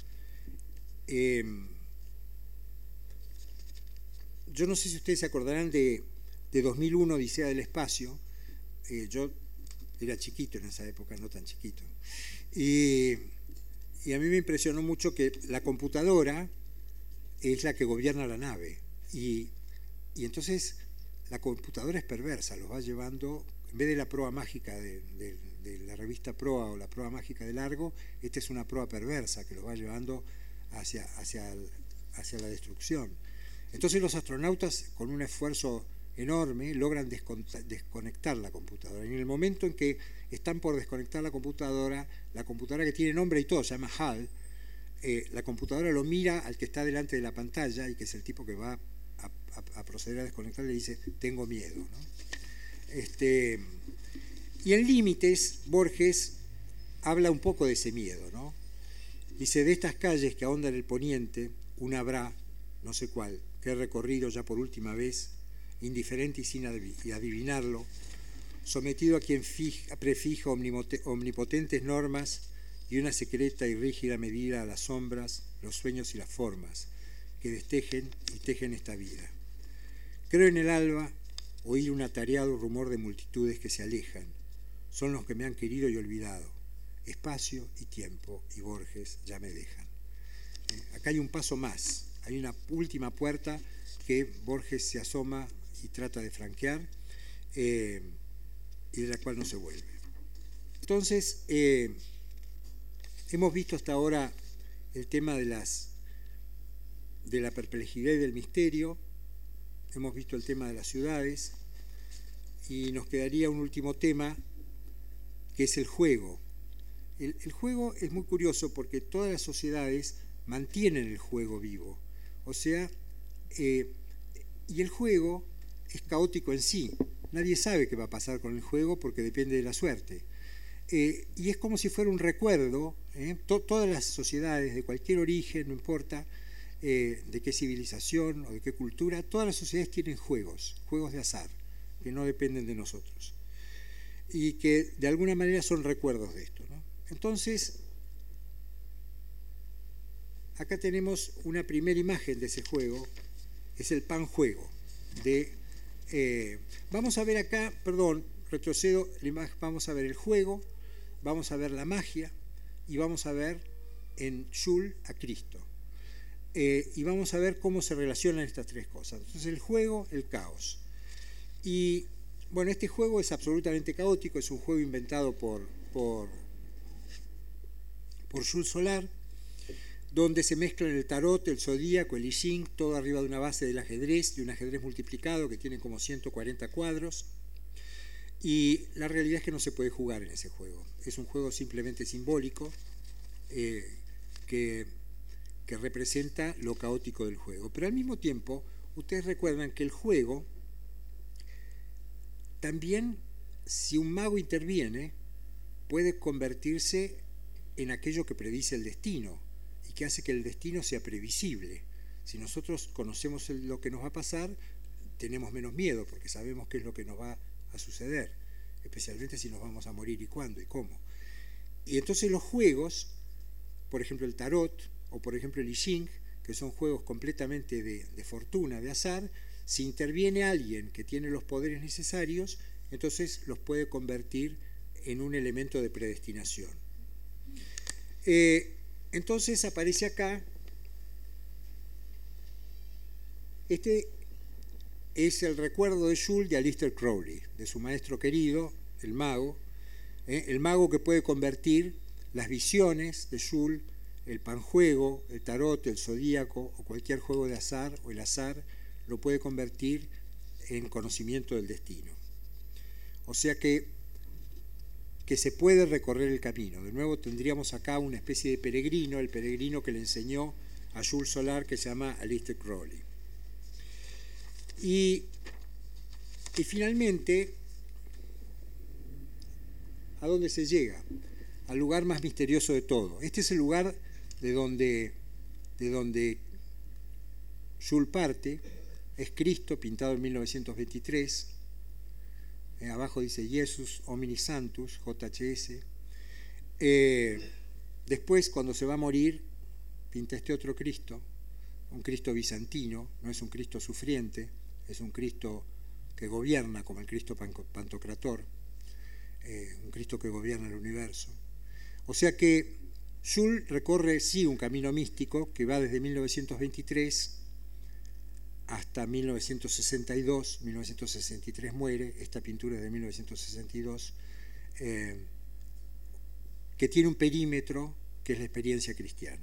[SPEAKER 3] Yo no sé si ustedes se acordarán de 2001, Odisea del Espacio. Yo era chiquito en esa época, no tan chiquito. Y a mí me impresionó mucho que la computadora es la que gobierna la nave. Y entonces la computadora es perversa, los va llevando, en vez de la proa mágica de la revista Proa o la proa mágica de Largo, esta es una proa perversa que los va llevando hacia la destrucción. Entonces los astronautas, con un esfuerzo enorme, logran desconectar la computadora. Y en el momento en que están por desconectar la computadora que tiene nombre y todo, se llama HAL, la computadora lo mira al que está delante de la pantalla, y que es el tipo que va a proceder a desconectar, le dice: tengo miedo, ¿no? Y en Límites, Borges habla un poco de ese miedo, ¿no? Dice: de estas calles que ahondan el poniente, una habrá, no sé cuál, que he recorrido ya por última vez, indiferente y sin adivinarlo, sometido a quien prefija omnipotentes normas y una secreta y rígida medida a las sombras, los sueños y las formas que destejen y tejen esta vida. Creo en el alba oír un atareado rumor de multitudes que se alejan. Son los que me han querido y olvidado. Espacio y tiempo y Borges ya me dejan. Acá hay un paso más, hay una última puerta que Borges se asoma y trata de franquear, y de la cual no se vuelve. Entonces, hemos visto hasta ahora el tema de la perplejidad y del misterio, hemos visto el tema de las ciudades, y nos quedaría un último tema, que es el juego. El juego es muy curioso porque todas las sociedades mantienen el juego vivo, o sea, y el juego es caótico en sí. Nadie sabe qué va a pasar con el juego porque depende de la suerte. Y es como si fuera un recuerdo. Todas las sociedades de cualquier origen, no importa de qué civilización o de qué cultura, todas las sociedades tienen juegos de azar, que no dependen de nosotros. Y que de alguna manera son recuerdos de esto, ¿no? Entonces, acá tenemos una primera imagen de ese juego, es el panjuego. Vamos a ver acá, perdón, retrocedo, vamos a ver el juego, vamos a ver la magia y vamos a ver en Schul a Cristo. Y vamos a ver cómo se relacionan estas tres cosas. Entonces el juego, el caos. Y bueno, este juego es absolutamente caótico, es un juego inventado por Jules Solar, donde se mezclan el tarot, el zodíaco, el I Ching, todo arriba de una base del ajedrez, de un ajedrez multiplicado que tiene como 140 cuadros. Y la realidad es que no se puede jugar en ese juego. Es un juego simplemente simbólico que representa lo caótico del juego. Pero al mismo tiempo, ustedes recuerdan que el juego también, si un mago interviene, puede convertirse en aquello que predice el destino y que hace que el destino sea previsible. Si nosotros conocemos lo que nos va a pasar, tenemos menos miedo porque sabemos qué es lo que nos va a suceder, especialmente si nos vamos a morir y cuándo y cómo. Y entonces los juegos, por ejemplo el tarot o por ejemplo el I Ching, que son juegos completamente de fortuna, de azar, si interviene alguien que tiene los poderes necesarios, entonces los puede convertir en un elemento de predestinación. Entonces aparece acá, este es el recuerdo de Schul de Aleister Crowley, de su maestro querido, el mago que puede convertir las visiones de Schul, el panjuego, el tarot, el zodíaco o cualquier juego de azar o el azar, lo puede convertir en conocimiento del destino. O sea que se puede recorrer el camino. De nuevo tendríamos acá una especie de peregrino, el peregrino que le enseñó a Jules Solar, que se llama Aleister Crowley. Y finalmente, ¿a dónde se llega? Al lugar más misterioso de todo. Este es el lugar de donde Jules parte, es Cristo, pintado en 1923. Abajo dice Jesus Homini Sanctus, JHS. Después, cuando se va a morir, pinta este otro Cristo, un Cristo bizantino, no es un Cristo sufriente, es un Cristo que gobierna como el Cristo Pantocrator, un Cristo que gobierna el universo. O sea que Jules recorre, sí, un camino místico que va desde 1923 hasta 1962, 1963 muere, esta pintura es de 1962, que tiene un perímetro que es la experiencia cristiana.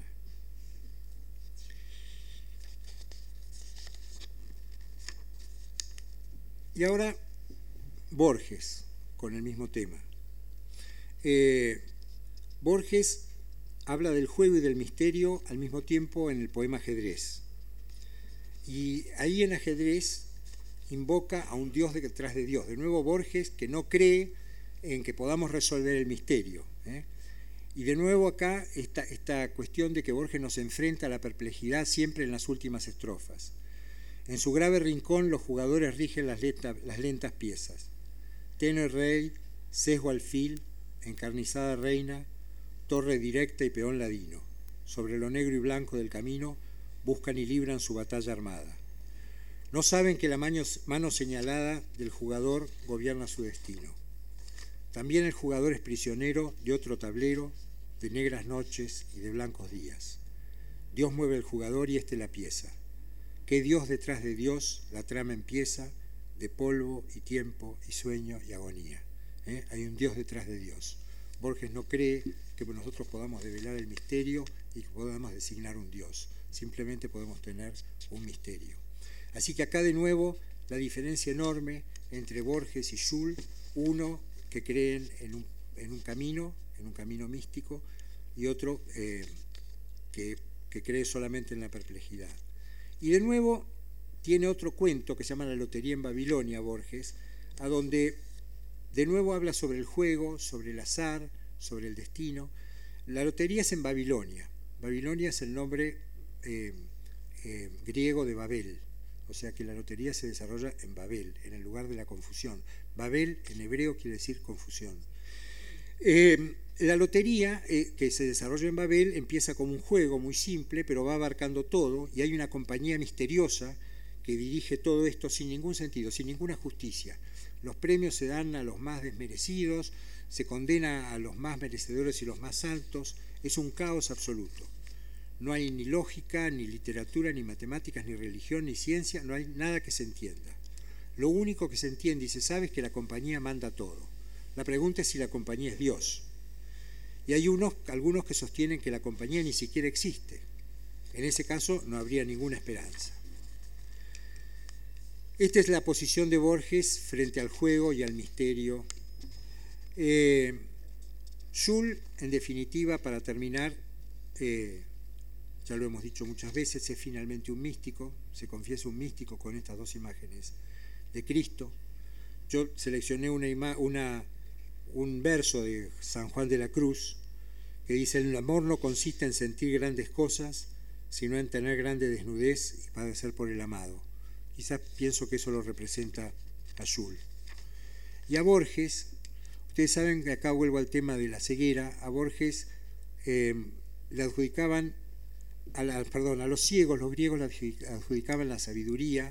[SPEAKER 3] Y ahora Borges, con el mismo tema. Borges habla del juego y del misterio al mismo tiempo en el poema Ajedrez. Y ahí en Ajedrez invoca a un Dios detrás de Dios. De nuevo Borges, que no cree en que podamos resolver el misterio. Y de nuevo acá esta cuestión de que Borges nos enfrenta a la perplejidad siempre en las últimas estrofas. En su grave rincón los jugadores rigen las lentas piezas. Tenue rey, sesgo alfil, encarnizada reina, torre directa y peón ladino. Sobre lo negro y blanco del camino buscan y libran su batalla armada. No saben que la mano señalada del jugador gobierna su destino. También el jugador es prisionero de otro tablero, de negras noches y de blancos días. Dios mueve el jugador y éste la pieza. ¿Qué Dios detrás de Dios? La trama empieza, de polvo y tiempo y sueño y agonía. Hay un Dios detrás de Dios. Borges no cree que nosotros podamos develar el misterio y que podamos designar un Dios. Simplemente podemos tener un misterio. Así que acá de nuevo la diferencia enorme entre Borges y Jules, uno que creen en un camino místico, y otro que cree solamente en la perplejidad. Y de nuevo tiene otro cuento que se llama La lotería en Babilonia, Borges, a donde de nuevo habla sobre el juego, sobre el azar, sobre el destino. La lotería es en Babilonia. Babilonia es el nombre griego de Babel. O sea que la lotería se desarrolla en Babel, en el lugar de la confusión. Babel en hebreo quiere decir confusión. La lotería que se desarrolla en Babel empieza como un juego muy simple, pero va abarcando todo, y hay una compañía misteriosa que dirige todo esto sin ningún sentido, sin ninguna justicia. Los premios se dan a los más desmerecidos, se condena a los más merecedores y los más altos. Es un caos absoluto. No hay ni lógica, ni literatura, ni matemáticas, ni religión, ni ciencia, no hay nada que se entienda. Lo único que se entiende y se sabe es que la compañía manda todo. La pregunta es si la compañía es Dios. Y hay algunos que sostienen que la compañía ni siquiera existe. En ese caso no habría ninguna esperanza. Esta es la posición de Borges frente al juego y al misterio. Jules, en definitiva, para terminar, ya lo hemos dicho muchas veces, es finalmente un místico, se confiesa un místico con estas dos imágenes de Cristo. Yo seleccioné un verso de San Juan de la Cruz que dice: el amor no consiste en sentir grandes cosas, sino en tener grande desnudez y padecer por el amado. Quizás pienso que eso lo representa a Jules. Y a Borges, ustedes saben que acá vuelvo al tema de la ceguera. A Borges le adjudicaban a los ciegos, los griegos le adjudicaban la sabiduría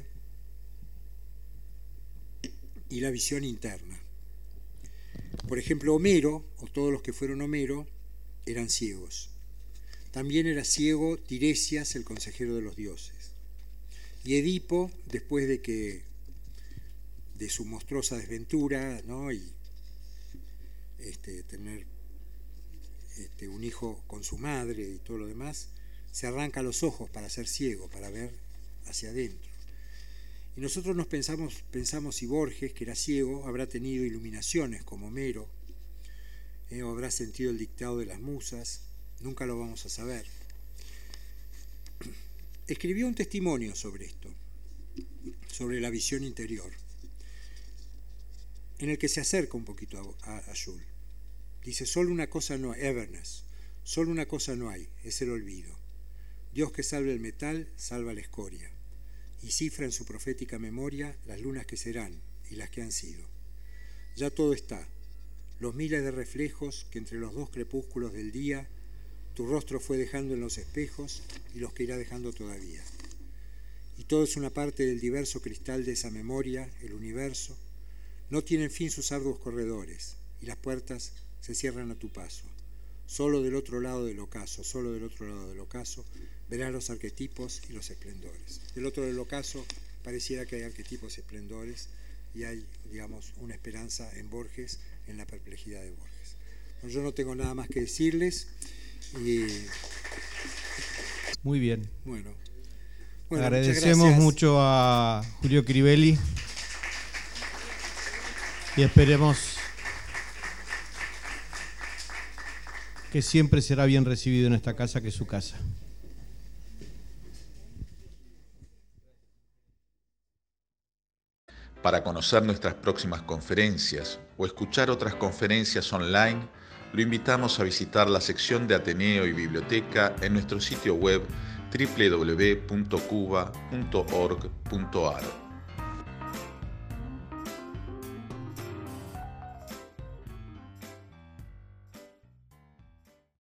[SPEAKER 3] y la visión interna. Por ejemplo, Homero, o todos los que fueron Homero, eran ciegos. También era ciego Tiresias, el consejero de los dioses. Y Edipo, después de su monstruosa desventura, ¿no? Y tener un hijo con su madre y todo lo demás, se arranca los ojos para ser ciego, para ver hacia adentro. Y nosotros pensamos si Borges, que era ciego, habrá tenido iluminaciones como Homero, o habrá sentido el dictado de las musas. Nunca lo vamos a saber. Escribió un testimonio sobre esto, sobre la visión interior, en el que se acerca un poquito a Jules. Dice: solo una cosa no hay, Everness, solo una cosa no hay, es el olvido. Dios que salva el metal, salva la escoria, y cifra en su profética memoria las lunas que serán y las que han sido. Ya todo está, los miles de reflejos que entre los dos crepúsculos del día tu rostro fue dejando en los espejos y los que irá dejando todavía. Y todo es una parte del diverso cristal de esa memoria, el universo. No tienen fin sus arduos corredores, y las puertas se cierran a tu paso. Solo del otro lado del ocaso, verás los arquetipos y los esplendores. Del otro del ocaso pareciera que hay arquetipos y esplendores, y hay, digamos, una esperanza en Borges, en la perplejidad de Borges. Bueno, yo no tengo nada más que decirles.
[SPEAKER 2] Muy bien.
[SPEAKER 3] Bueno,
[SPEAKER 2] agradecemos mucho a Julio Crivelli y esperemos que siempre será bien recibido en esta casa, que es su casa.
[SPEAKER 1] Para conocer nuestras próximas conferencias o escuchar otras conferencias online, lo invitamos a visitar la sección de Ateneo y Biblioteca en nuestro sitio web www.cuba.org.ar.